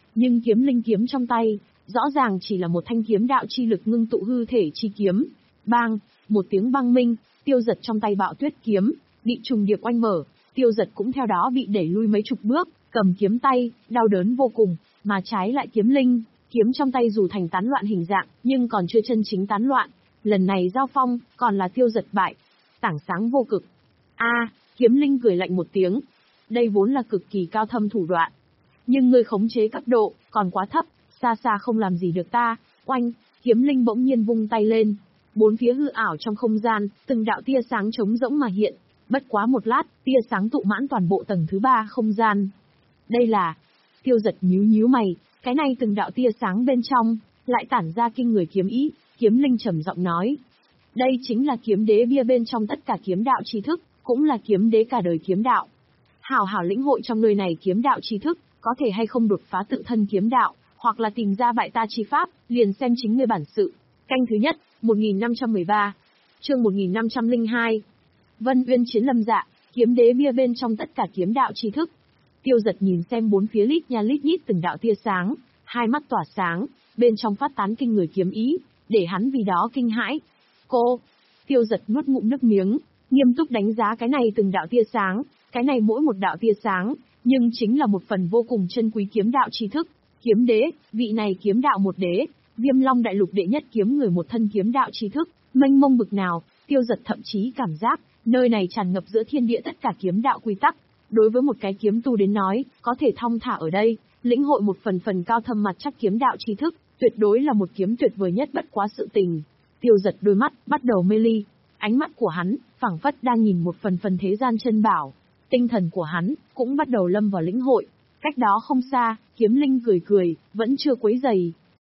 nhưng kiếm linh kiếm trong tay, rõ ràng chỉ là một thanh kiếm đạo chi lực ngưng tụ hư thể chi kiếm. Bang, một tiếng băng minh, Tiêu Dật trong tay Bạo Tuyết kiếm bị trùng điệp oanh mở, Tiêu Dật cũng theo đó bị đẩy lui mấy chục bước, cầm kiếm tay, đau đớn vô cùng, mà trái lại kiếm linh, kiếm trong tay dù thành tán loạn hình dạng, nhưng còn chưa chân chính tán loạn. Lần này giao phong, còn là Tiêu Dật bại. Tảng sáng vô cực. A, kiếm linh cười lạnh một tiếng. Đây vốn là cực kỳ cao thâm thủ đoạn, nhưng ngươi khống chế cấp độ còn quá thấp, xa xa không làm gì được ta. Oanh, kiếm linh bỗng nhiên vung tay lên, bốn phía hư ảo trong không gian, từng đạo tia sáng trống rỗng mà hiện. Bất quá một lát, tia sáng tụ mãn toàn bộ tầng thứ ba không gian. Đây là... Tiêu Dật nhíu nhíu mày, cái này từng đạo tia sáng bên trong lại tản ra kinh người kiếm ý. Kiếm linh trầm giọng nói, đây chính là kiếm đế bia bên trong tất cả kiếm đạo tri thức, cũng là kiếm đế cả đời kiếm đạo. Hảo hảo lĩnh hội trong nơi này kiếm đạo tri thức, có thể hay không đột phá tự thân kiếm đạo, hoặc là tìm ra bại ta chi pháp, liền xem chính ngươi bản sự. Canh thứ nhất, một nghìn năm trăm mười ba, chương một nghìn năm trăm lẻ hai. Vân Uyên Chiến Lâm Dạ, kiếm đế bia bên trong tất cả kiếm đạo tri thức. Tiêu Dật nhìn xem bốn phía lít nha lít nhít từng đạo tia sáng, hai mắt tỏa sáng, bên trong phát tán kinh người kiếm ý, để hắn vì đó kinh hãi. Cô, Tiêu Dật nuốt ngụm nước miếng, nghiêm túc đánh giá cái này từng đạo tia sáng, cái này mỗi một đạo tia sáng, nhưng chính là một phần vô cùng chân quý kiếm đạo tri thức. Kiếm đế, vị này kiếm đạo một đế, Viêm Long đại lục đệ nhất kiếm người một thân kiếm đạo tri thức, mênh mông bực nào. Tiêu Dật thậm chí cảm giác, nơi này tràn ngập giữa thiên địa tất cả kiếm đạo quy tắc. Đối với một cái kiếm tu đến nói, có thể thong thả ở đây, lĩnh hội một phần phần cao thâm mặt chắc kiếm đạo tri thức, tuyệt đối là một kiếm tuyệt vời nhất bất quá sự tình. Tiêu Dật đôi mắt bắt đầu mê ly, ánh mắt của hắn phảng phất đang nhìn một phần phần thế gian chân bảo, tinh thần của hắn cũng bắt đầu lâm vào lĩnh hội. Cách đó không xa, kiếm linh cười cười, vẫn chưa quấy rầy.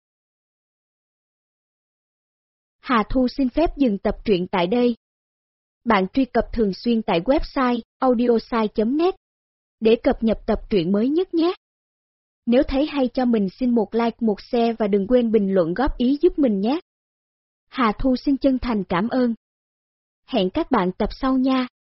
Hà Thu xin phép dừng tập truyện tại đây. Bạn truy cập thường xuyên tại website audiosai chấm net để cập nhật tập truyện mới nhất nhé. Nếu thấy hay cho mình xin một like, một share và đừng quên bình luận góp ý giúp mình nhé. Hà Thu xin chân thành cảm ơn. Hẹn các bạn tập sau nha.